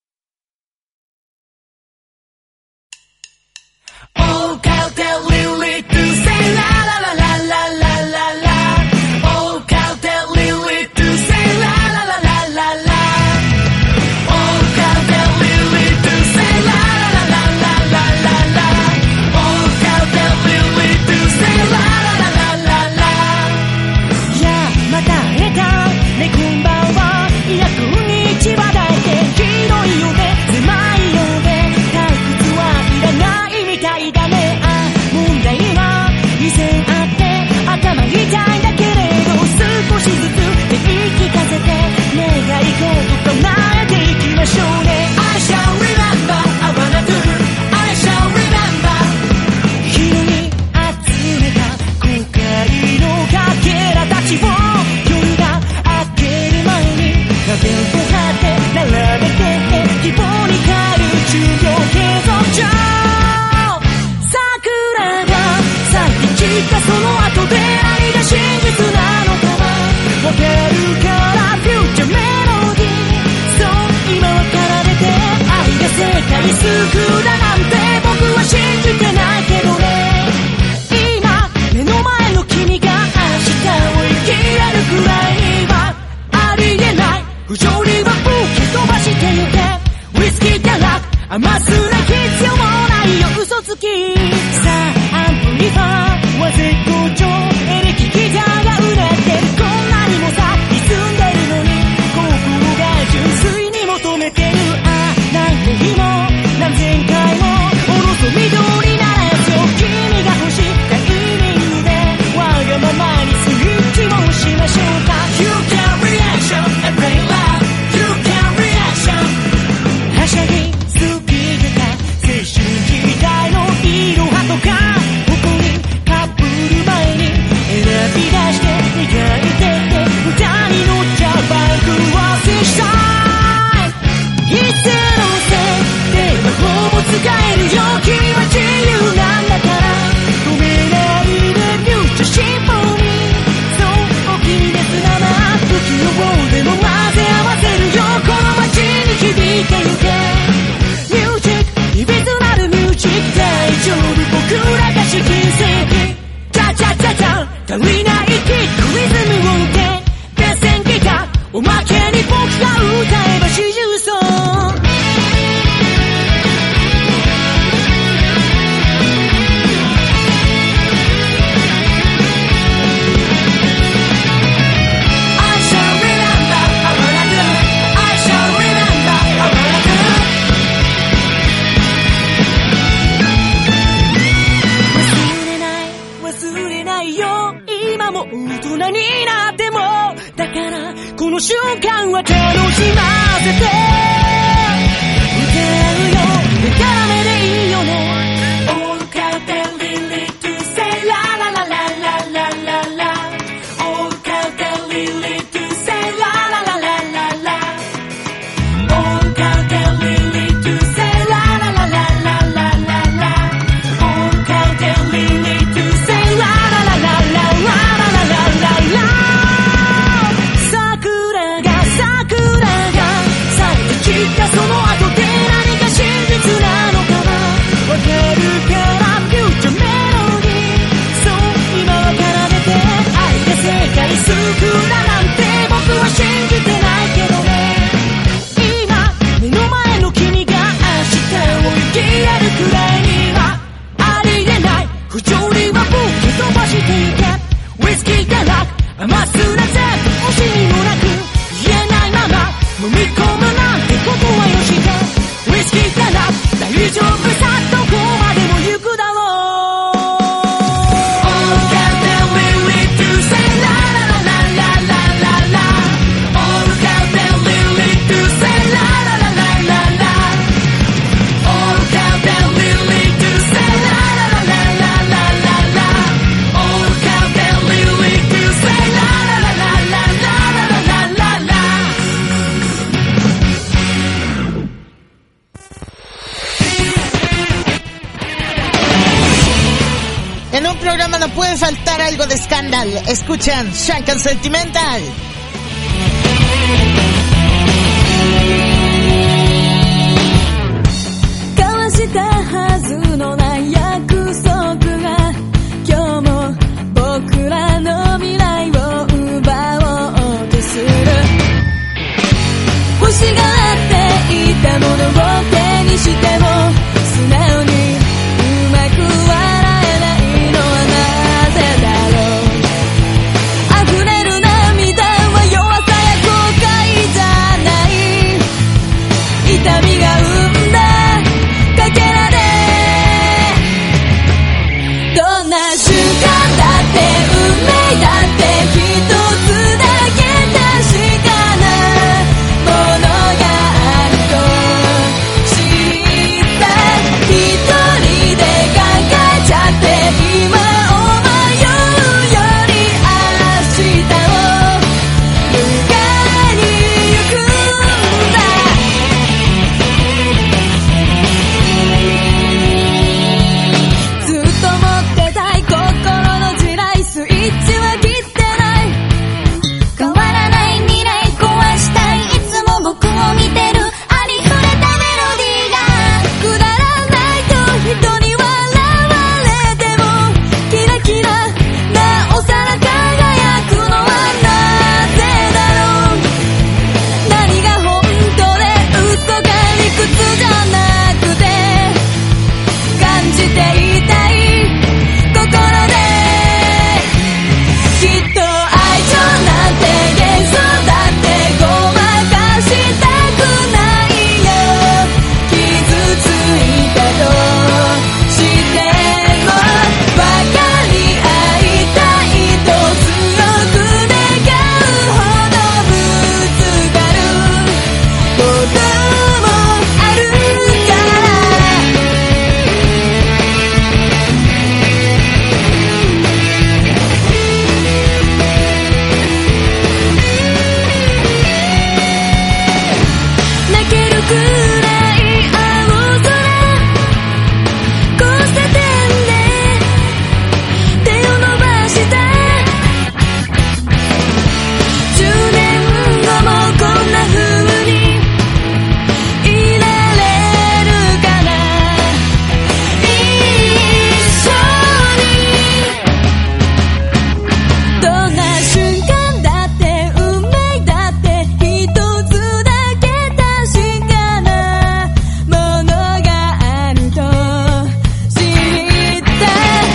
Oh girl tell Lily to say la la la la la la la la Oh girl tell Lily to say la la la la la la Oh girl tell Lily to say la la la la la la la Oh girl tell Lily to say la la la la la la いやまた会えたねこんばんはいやこんにちはだって広いよね狭いよね退屈はいらないみたいだねあ問題は以前あって頭痛いんだけれど少しずつで言い聞かせて願い事叶えていきましょうね I shall remember I wanna do I shall remember 日に集めた後悔のかけらたちを夜が明ける前に壁を張って並べて希望に変わる授業継続中桜が咲いて散ったその後で愛が真実なのかはわかるからフューチャーメロディーそう今はかられて愛が世界救うだなんて僕は信じてないけどね今目の前の君が明日を生きれるくらいはありえない不条理は吹き飛ばしてゆけウイスキーだら甘すら必要もないよ嘘つきさあアンプリファーは絶好調エレキギターが売れてるこんなにもさ歪んでるのに心が純粋に求めてるあ何回も何千回もおろそ緑ならそう君が欲しいタイミングでわがままにスイッチをしましょうか You can reaction and play loud You can reaction はしゃぎ好きでた青春時代のいろはとか誇りかぶる前に選び出して磨いてって歌に乗っちゃバイクは接したい一斉のせいで魔法を使 programa no puede faltar algo de Scandal. Escuchan Shankan Sentimental. 交わしたはずのない約束が今日も僕らの未来を奪おうとする。欲しがっていたものを手にしても素直にうまく笑えないのはなぜだろう。溢れる涙は弱さや後悔じゃない。痛みが生んだかけらでどんな瞬間だって運命だって一つだけ確かなものがあると知った一人で考えちゃって今を迷うより明日を迎えに行くんだ。ずっと持ってたい心の地雷スイッチは切ってない。変わらない未来壊したい。いつも僕を見てるありふれたメロディーがくだらないと人に笑われてもキラキラなお皿輝くのはなぜだろう。何が本当で嘘か理屈じゃなくて感じていたい心できっと愛情なんて幻想だってごまかしたくないよ。傷ついたとしても分かり合いたいと強く願うほどぶつかることもあるから。泣けるくらい青空交差点で手を伸ばしたじゅうねんごもこんな風にいられるかな。一緒にどんな瞬間だって運命だって一つだけ確かなものがあると知った。限界だって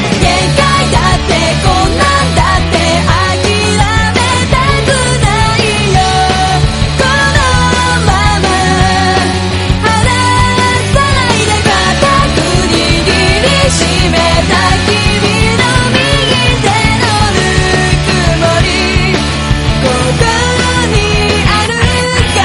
こんなんだって諦めたくないよ。このまま離さないで固く握りしめた君の右手のぬくもりここにあるから。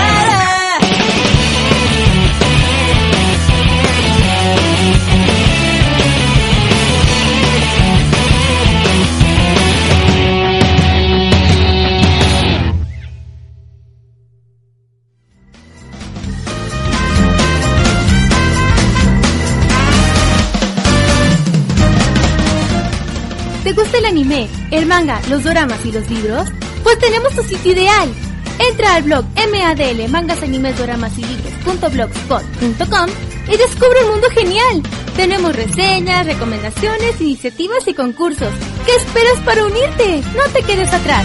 ¿Te gusta el anime, el manga, los doramas y los libros? Pues tenemos tu sitio ideal. Entra al blog madl mangas animes doramas y libros punto blogspot punto com y descubre un mundo genial. Tenemos reseñas, recomendaciones, iniciativas y concursos. ¿Qué esperas para unirte? No te quedes atrás.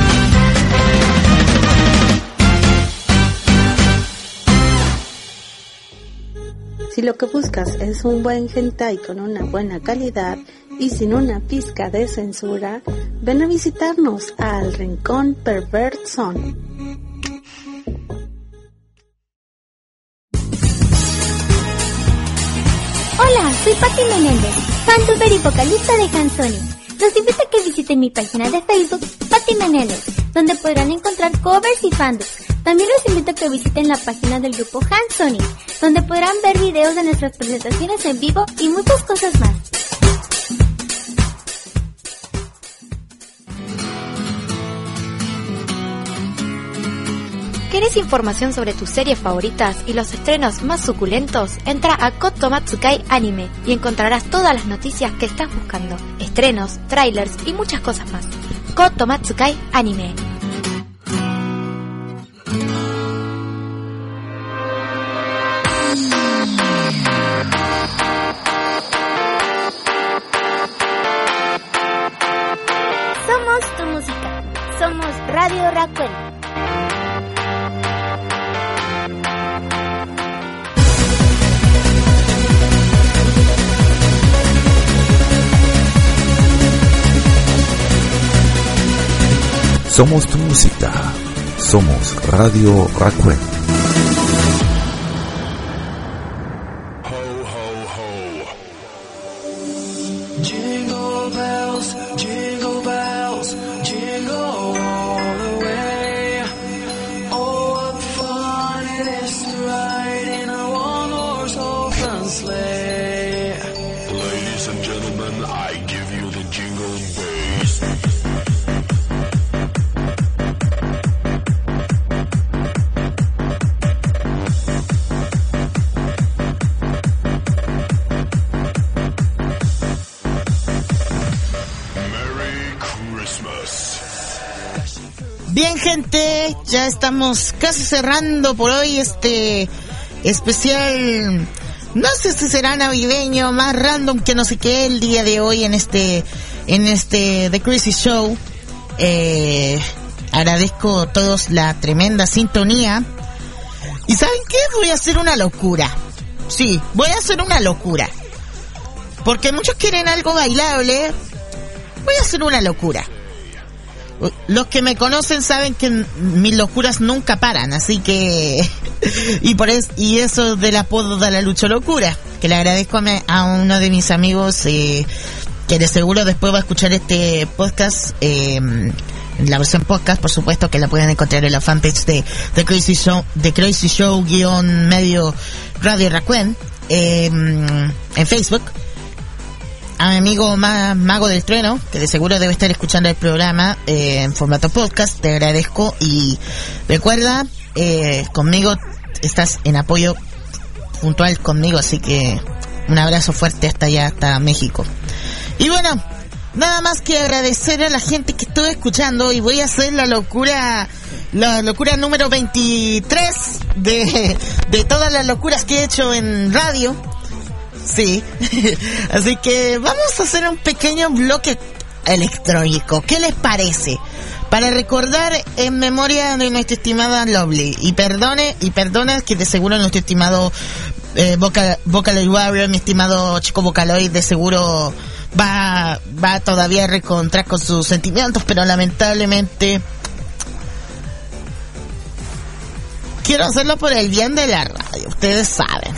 Si lo que buscas es un buen hentai con una buena calidad y sin una pizca de censura, ven a visitarnos al Rincón Pervert Zone. Hola, soy Patti Menéndez, fantuber y vocalista de Hansoni. Los invito a que visiten mi página de Facebook, Patti Menéndez, donde podrán encontrar covers y fandoms. También los invito a que visiten la página del grupo Hansoni, donde podrán ver videos de nuestras presentaciones en vivo y muchas cosas más. ¿Querés información sobre tus series favoritas y los estrenos más suculentos? Entra a Kotomatsukai Anime y encontrarás todas las noticias que estás buscando, estrenos, trailers y muchas cosas más. Kotomatsukai Anime. Somos tu música. Somos Radio Rakuen. Somos tu música. Somos Radio Rakuen. Jingle bells, jingle bells, jingle all the way. Oh, what fun it is to ride in a one-horse open sleigh. Ladies and gentlemen, I give you the jingle bass. Bien, gente, ya estamos casi cerrando por hoy este especial, no sé si será navideño, más random que no sé qué, el día de hoy en este en este The Crazy Show. Eh, agradezco a todos la tremenda sintonía. ¿Y saben qué? Voy a hacer una locura. Sí, voy a hacer una locura. Porque muchos quieren algo bailable. Voy a hacer una locura. Los que me conocen saben que mis locuras nunca paran, así que y por eso y eso del apodo de la Lucho Locura, que le agradezco a, me, a uno de mis amigos eh, que de seguro después va a escuchar este podcast, eh, en la versión podcast, por supuesto, que la pueden encontrar en la fanpage de The Crazy Show, The Crazy Show guión medio Radio Rakuen, eh, en Facebook. A mi amigo Ma- Mago del Trueno, que de seguro debe estar escuchando el programa eh, en formato podcast, te agradezco y recuerda, eh, conmigo estás en apoyo puntual conmigo, así que un abrazo fuerte hasta allá, hasta México. Y bueno, nada más que agradecer a la gente que estuve escuchando, y voy a hacer la locura, la locura número veintitrés de, de todas las locuras que he hecho en radio. Sí, así que vamos a hacer un pequeño bloque electrónico. ¿Qué les parece? Para recordar en memoria de nuestra estimada Lovely. Y perdone, y perdona que de seguro nuestro estimado eh, Vocal, Vocaloid Warrior, mi estimado chico Vocaloid, de seguro va, va todavía a recontrar con sus sentimientos, pero lamentablemente quiero hacerlo por el bien de la radio, ustedes saben.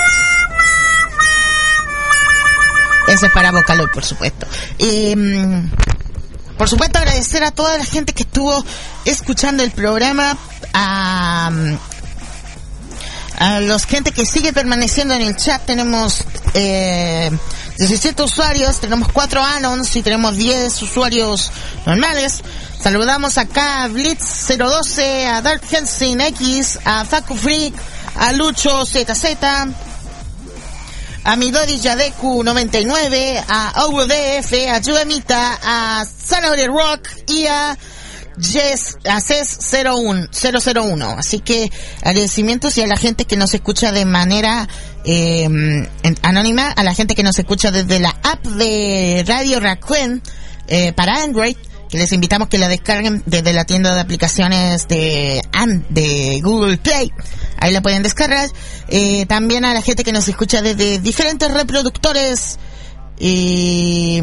Ese es para Vocaloid, por supuesto. Y, um, por supuesto, agradecer a toda la gente que estuvo escuchando el programa, a, a los gente que sigue permaneciendo en el chat. Tenemos eh, diecisiete usuarios, tenemos cuatro anons y tenemos diez usuarios normales. Saludamos acá a Blitz cero doce, a Dark Helsing X, a Facu Freak, a Lucho Z Z, a Midori Yadeku noventa y nueve, a O D F, a Yuemita, a Sanori Rock y a Jess, a Ces cero uno. Así que agradecimientos, y a la gente que nos escucha de manera eh, anónima, a la gente que nos escucha desde la app de Radio Rakuen eh, para Android, que les invitamos que la descarguen desde la tienda de aplicaciones de, de Google Play. Ahí la pueden descargar. Eh, también a la gente que nos escucha desde diferentes reproductores y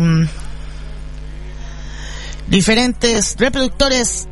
diferentes reproductores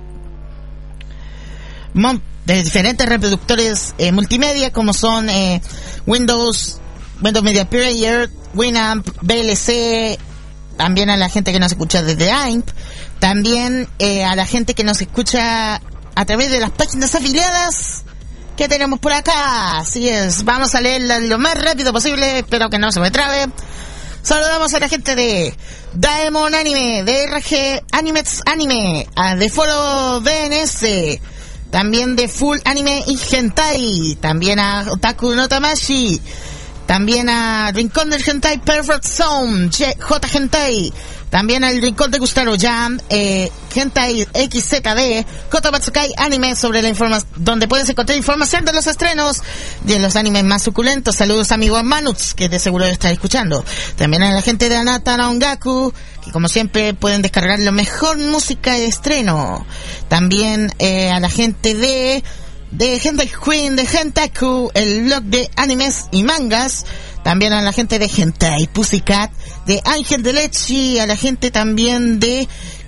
de diferentes reproductores eh, multimedia, como son eh, Windows, Windows Media Player, Winamp, V L C. También a la gente que nos escucha desde A I M P. También eh, a la gente que nos escucha a través de las páginas afiliadas que tenemos por acá. Así es, vamos a leerla lo más rápido posible, espero que no se me trabe. Saludamos a la gente de Daemon Anime, de R G Animets Anime, a de Foro B N S, también de Full Anime y Hentai, también a Otaku no Tamashi, también a Rincón del Hentai Perfect Zone, J Hentai, también al Rincón de Gustavo Jam, eh, Hentai X Z D, Kotobatsukai Anime, sobre la información, donde puedes encontrar información de los estrenos de los animes más suculentos. Saludos amigo Manux, que de seguro estar escuchando. También a la gente de Anata no Ongaku, que como siempre pueden descargar la mejor música de estreno. También eh, a la gente de de Hentai Queen, de Hentaku, el blog de animes y mangas. También a la gente de Hentai Pussycat, de Ángel de Leche, a la gente también de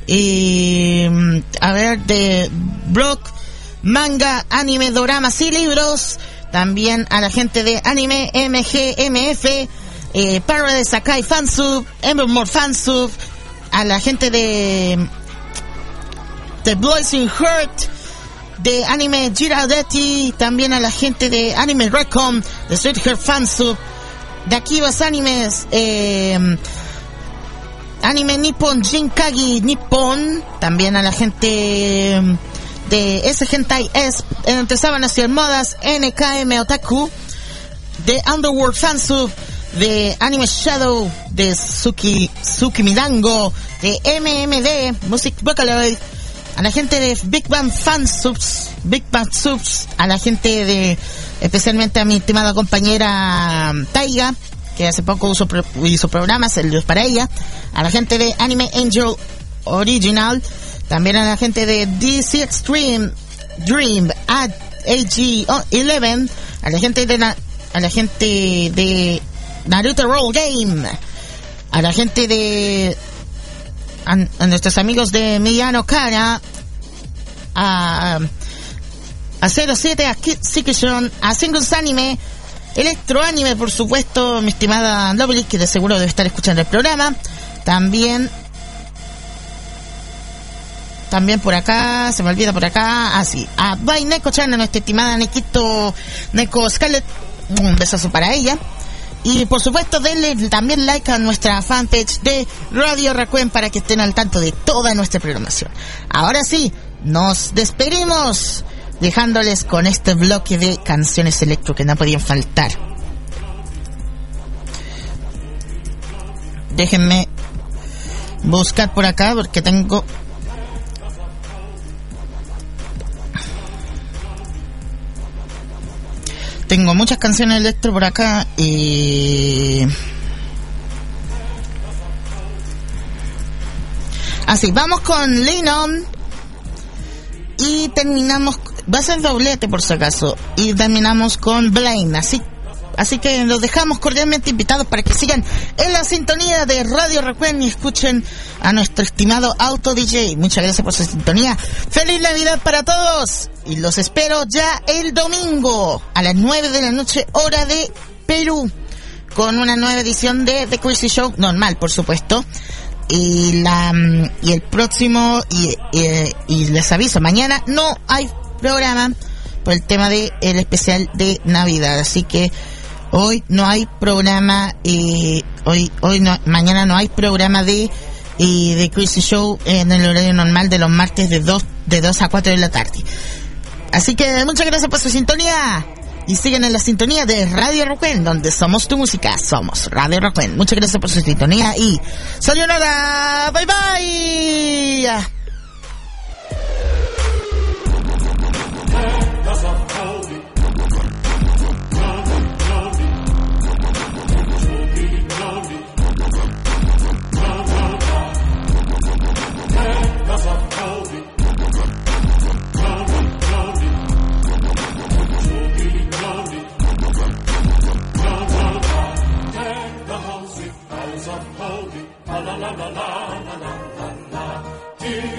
eh, a ver, de blog manga, anime, doramas y libros. También a la gente de anime M G M F, eh, Paradise Sakai Fansub, Evermore Fansub, a la gente de The Blazing Heart, de anime Girardetti, también a la gente de anime Recon, de Sweet Heart Fansub, de Akiba's Animes, eh, anime Nippon Jinkagi Nippon, también a la gente de S Hentai S, Entre Sábanas y Almohadas, N K M Otaku, de Underworld Fansub, de Anime Shadow, de Suki, Suki Midango, de M M D, Music Vocaloid, a la gente de Big Bang Fansubs, Big Bang Subs, a la gente de, especialmente a mi estimada compañera Taiga, que hace poco hizo, hizo programas, el Dios para ella, a la gente de Anime Angel Original, también a la gente de D C Extreme Dream, at A G once, a la gente de na, a la gente de Naruto Roll Game, a la gente de a, a nuestros amigos de Miyano Kara, a a cero siete, a Kid Sikishon, a Singles Anime, Electro Anime, por supuesto, mi estimada Lovely, que de seguro debe estar escuchando el programa. También También por acá, se me olvida por acá, así, ah, a Bye Neko Chan, a nuestra estimada Nekito Neko Scarlett, un besazo para ella. Y por supuesto denle también like a nuestra fanpage de Radio Rakuen para que estén al tanto de toda nuestra programación. Ahora sí, nos despedimos dejándoles con este bloque de canciones electro que no podían faltar. Déjenme buscar por acá porque tengo... Tengo muchas canciones electro por acá y... Así, vamos con Lean On y terminamos... Va a ser doblete por si acaso. Y terminamos con Blaine. Así, así que los dejamos cordialmente invitados para que sigan en la sintonía de Radio Rakuen y escuchen a nuestro estimado Auto D J. Muchas gracias por su sintonía. ¡Feliz Navidad para todos! Y los espero ya el domingo a las nueve de la noche, hora de Perú, con una nueva edición de The Crazy Show, normal, por supuesto. Y la y el próximo, y, y, y les aviso, mañana no hay programa por el tema de el especial de Navidad, así que hoy no hay programa, eh, hoy hoy no, mañana no hay programa de y de Crazy Show en el horario normal de los martes de dos de dos a cuatro de la tarde. Así que muchas gracias por su sintonía y siguen en la sintonía de Radio Rakuen, donde somos tu música, somos Radio Rakuen. Muchas gracias por su sintonía y sayonara, bye bye. La la la la la la la la la.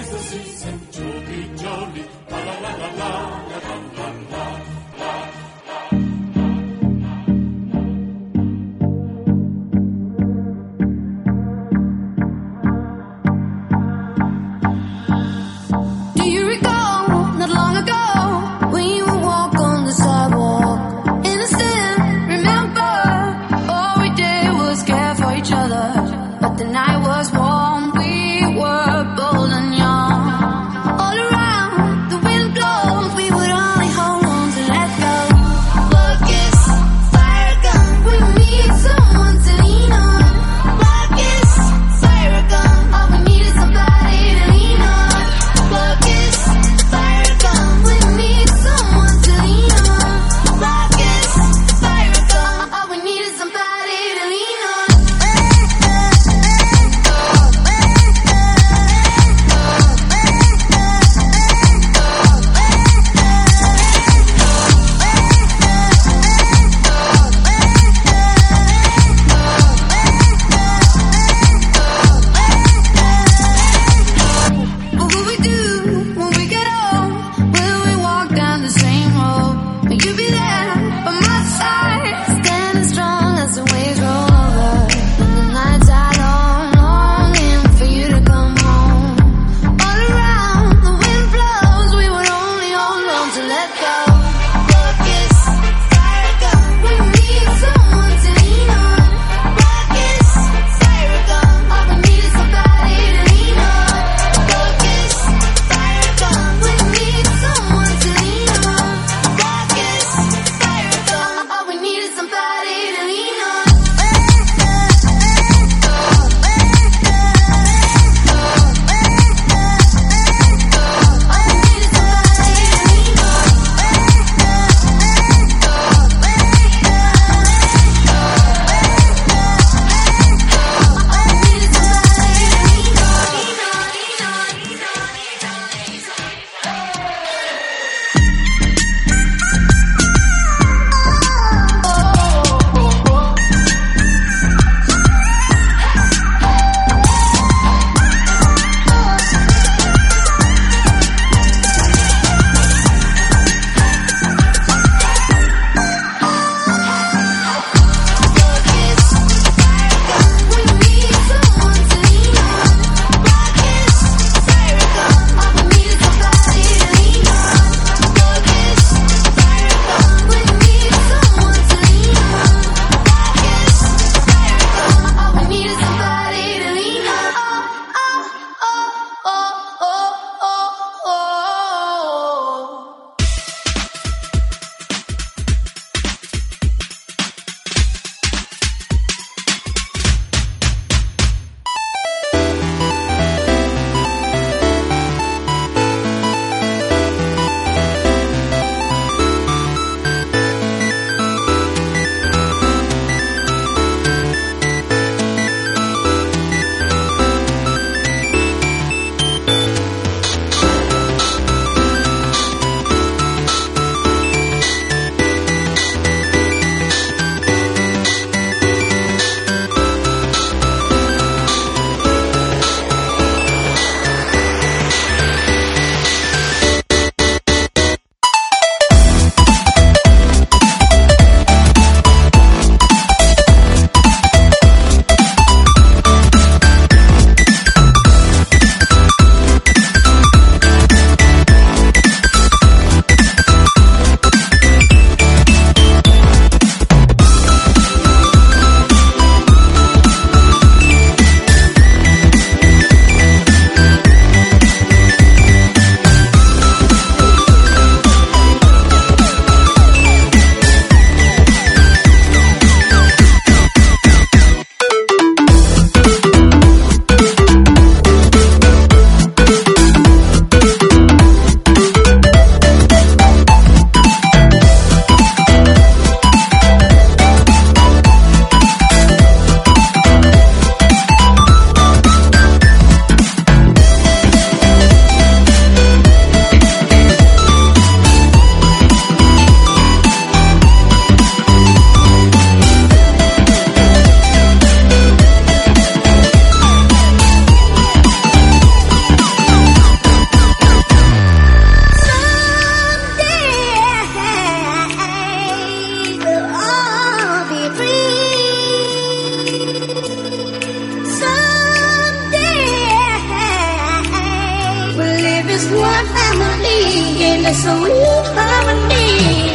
Let's so live harmony.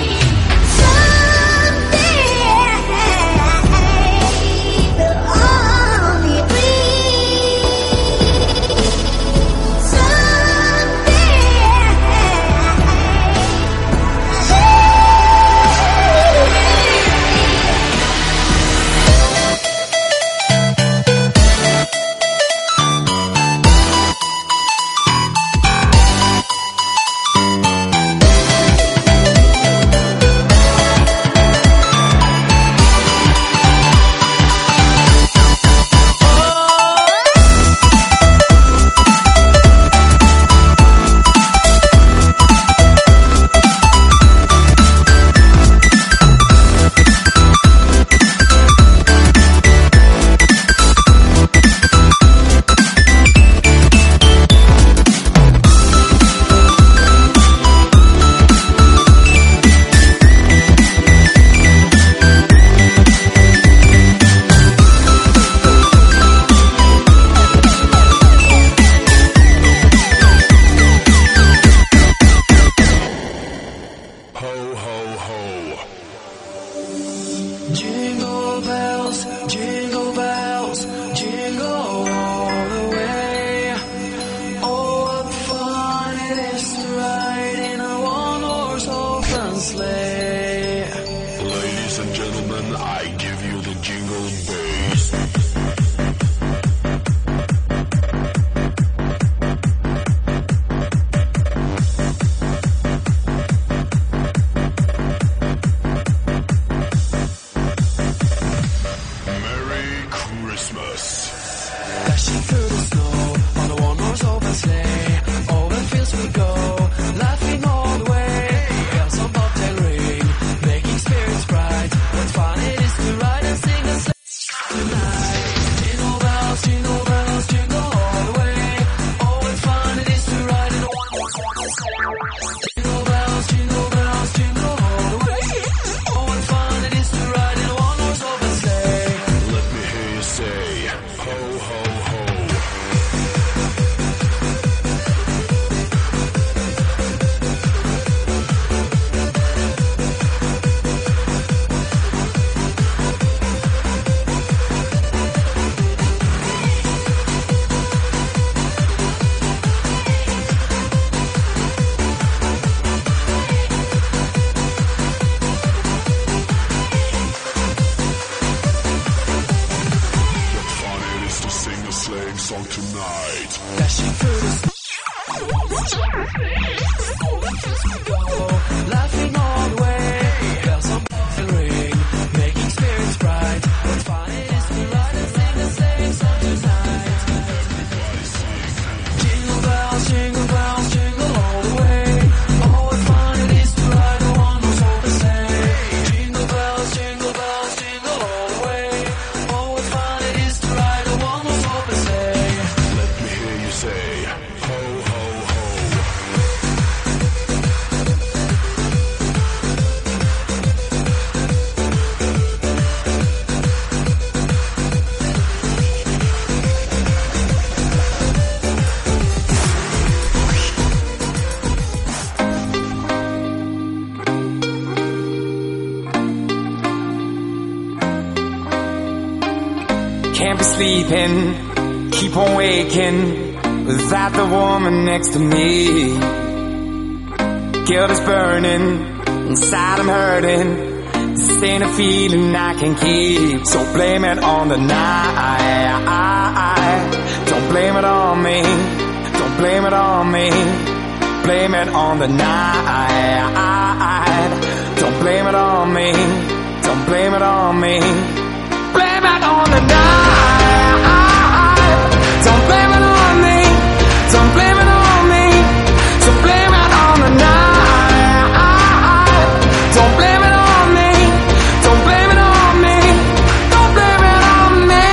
Can't be sleeping, keep on waking without the woman next to me. Guilt is burning, inside I'm hurting. This ain't a feeling I can keep. So blame it on the night. Don't blame it on me. Don't blame it on me. Blame it on the night. Don't blame it on me. Don't blame it on me. Blame it on the night. Don't blame it on me. Don't blame it on me. So blame it on the night. Don't blame it on me. Don't blame it on me. Don't blame it on me.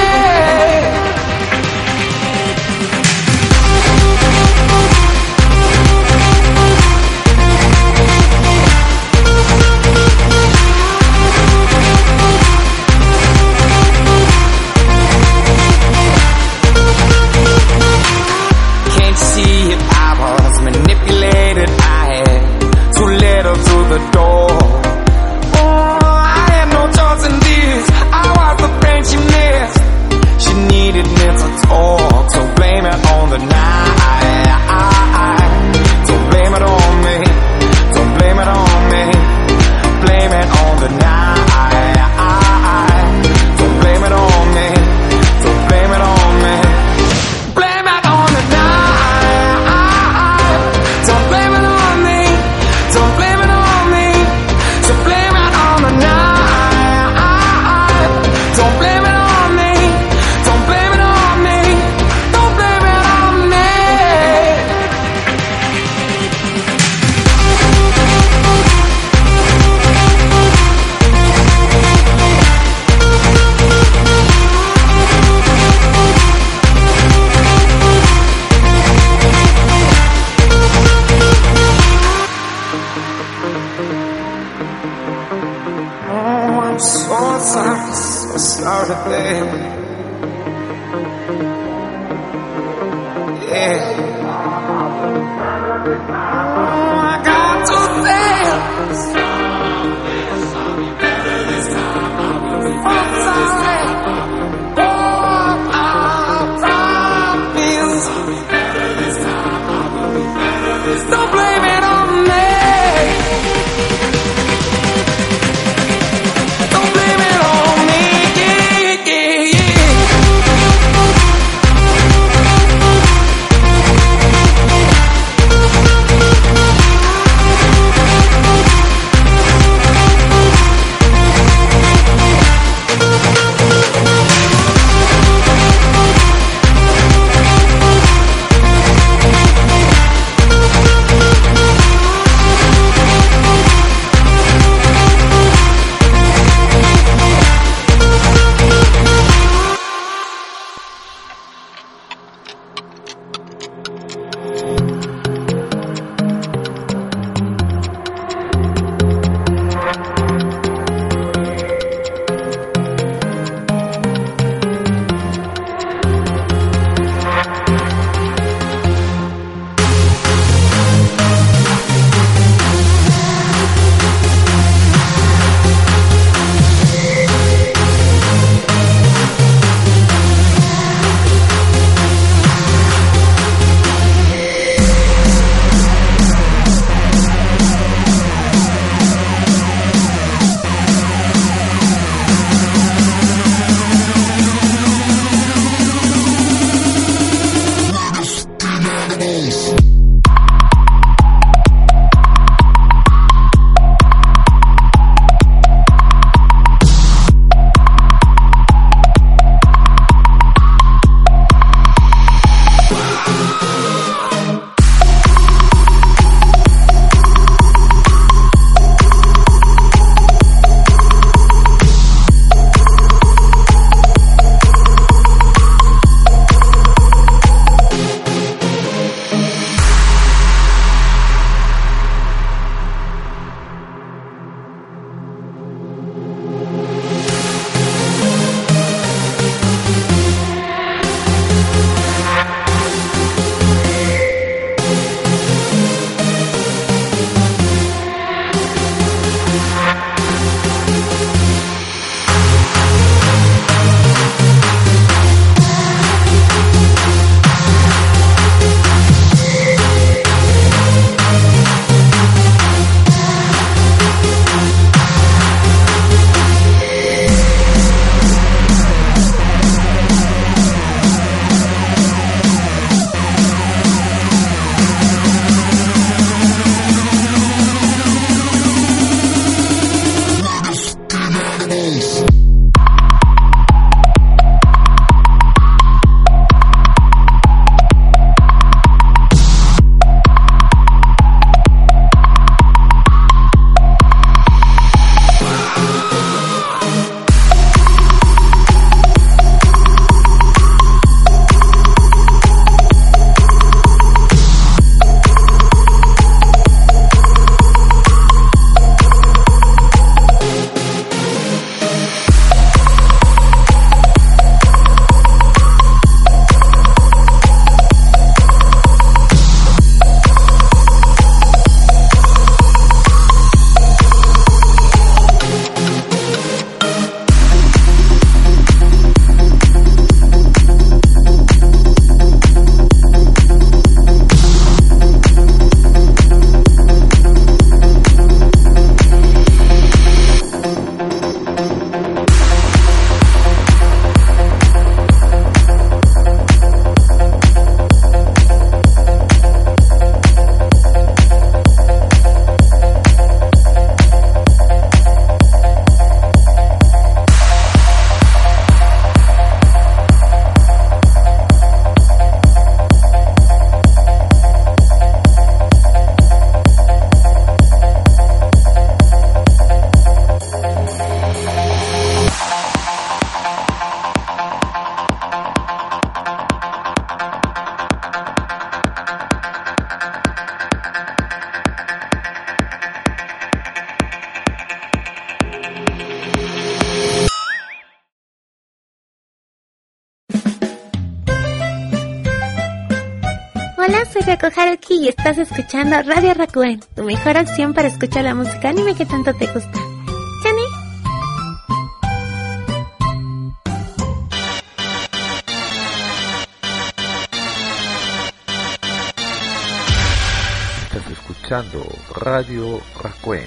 sort of thing. Yeah. Oh, I got to dance. I'm sorry. Oh, I promise. Don't blame it on me. Don't blame it on me. Yeah, yeah, yeah. Hola, soy Rako Haruki y estás escuchando Radio Rakuen, tu mejor opción para escuchar la música anime que tanto te gusta. ¿Chani? Estás escuchando Radio Rakuen.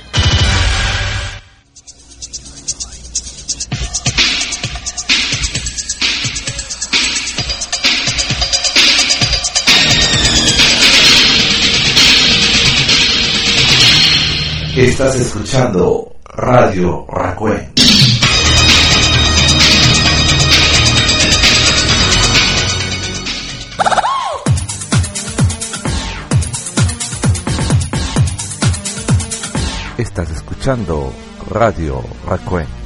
Estás escuchando Radio Rakuen. Estás escuchando Radio Rakuen.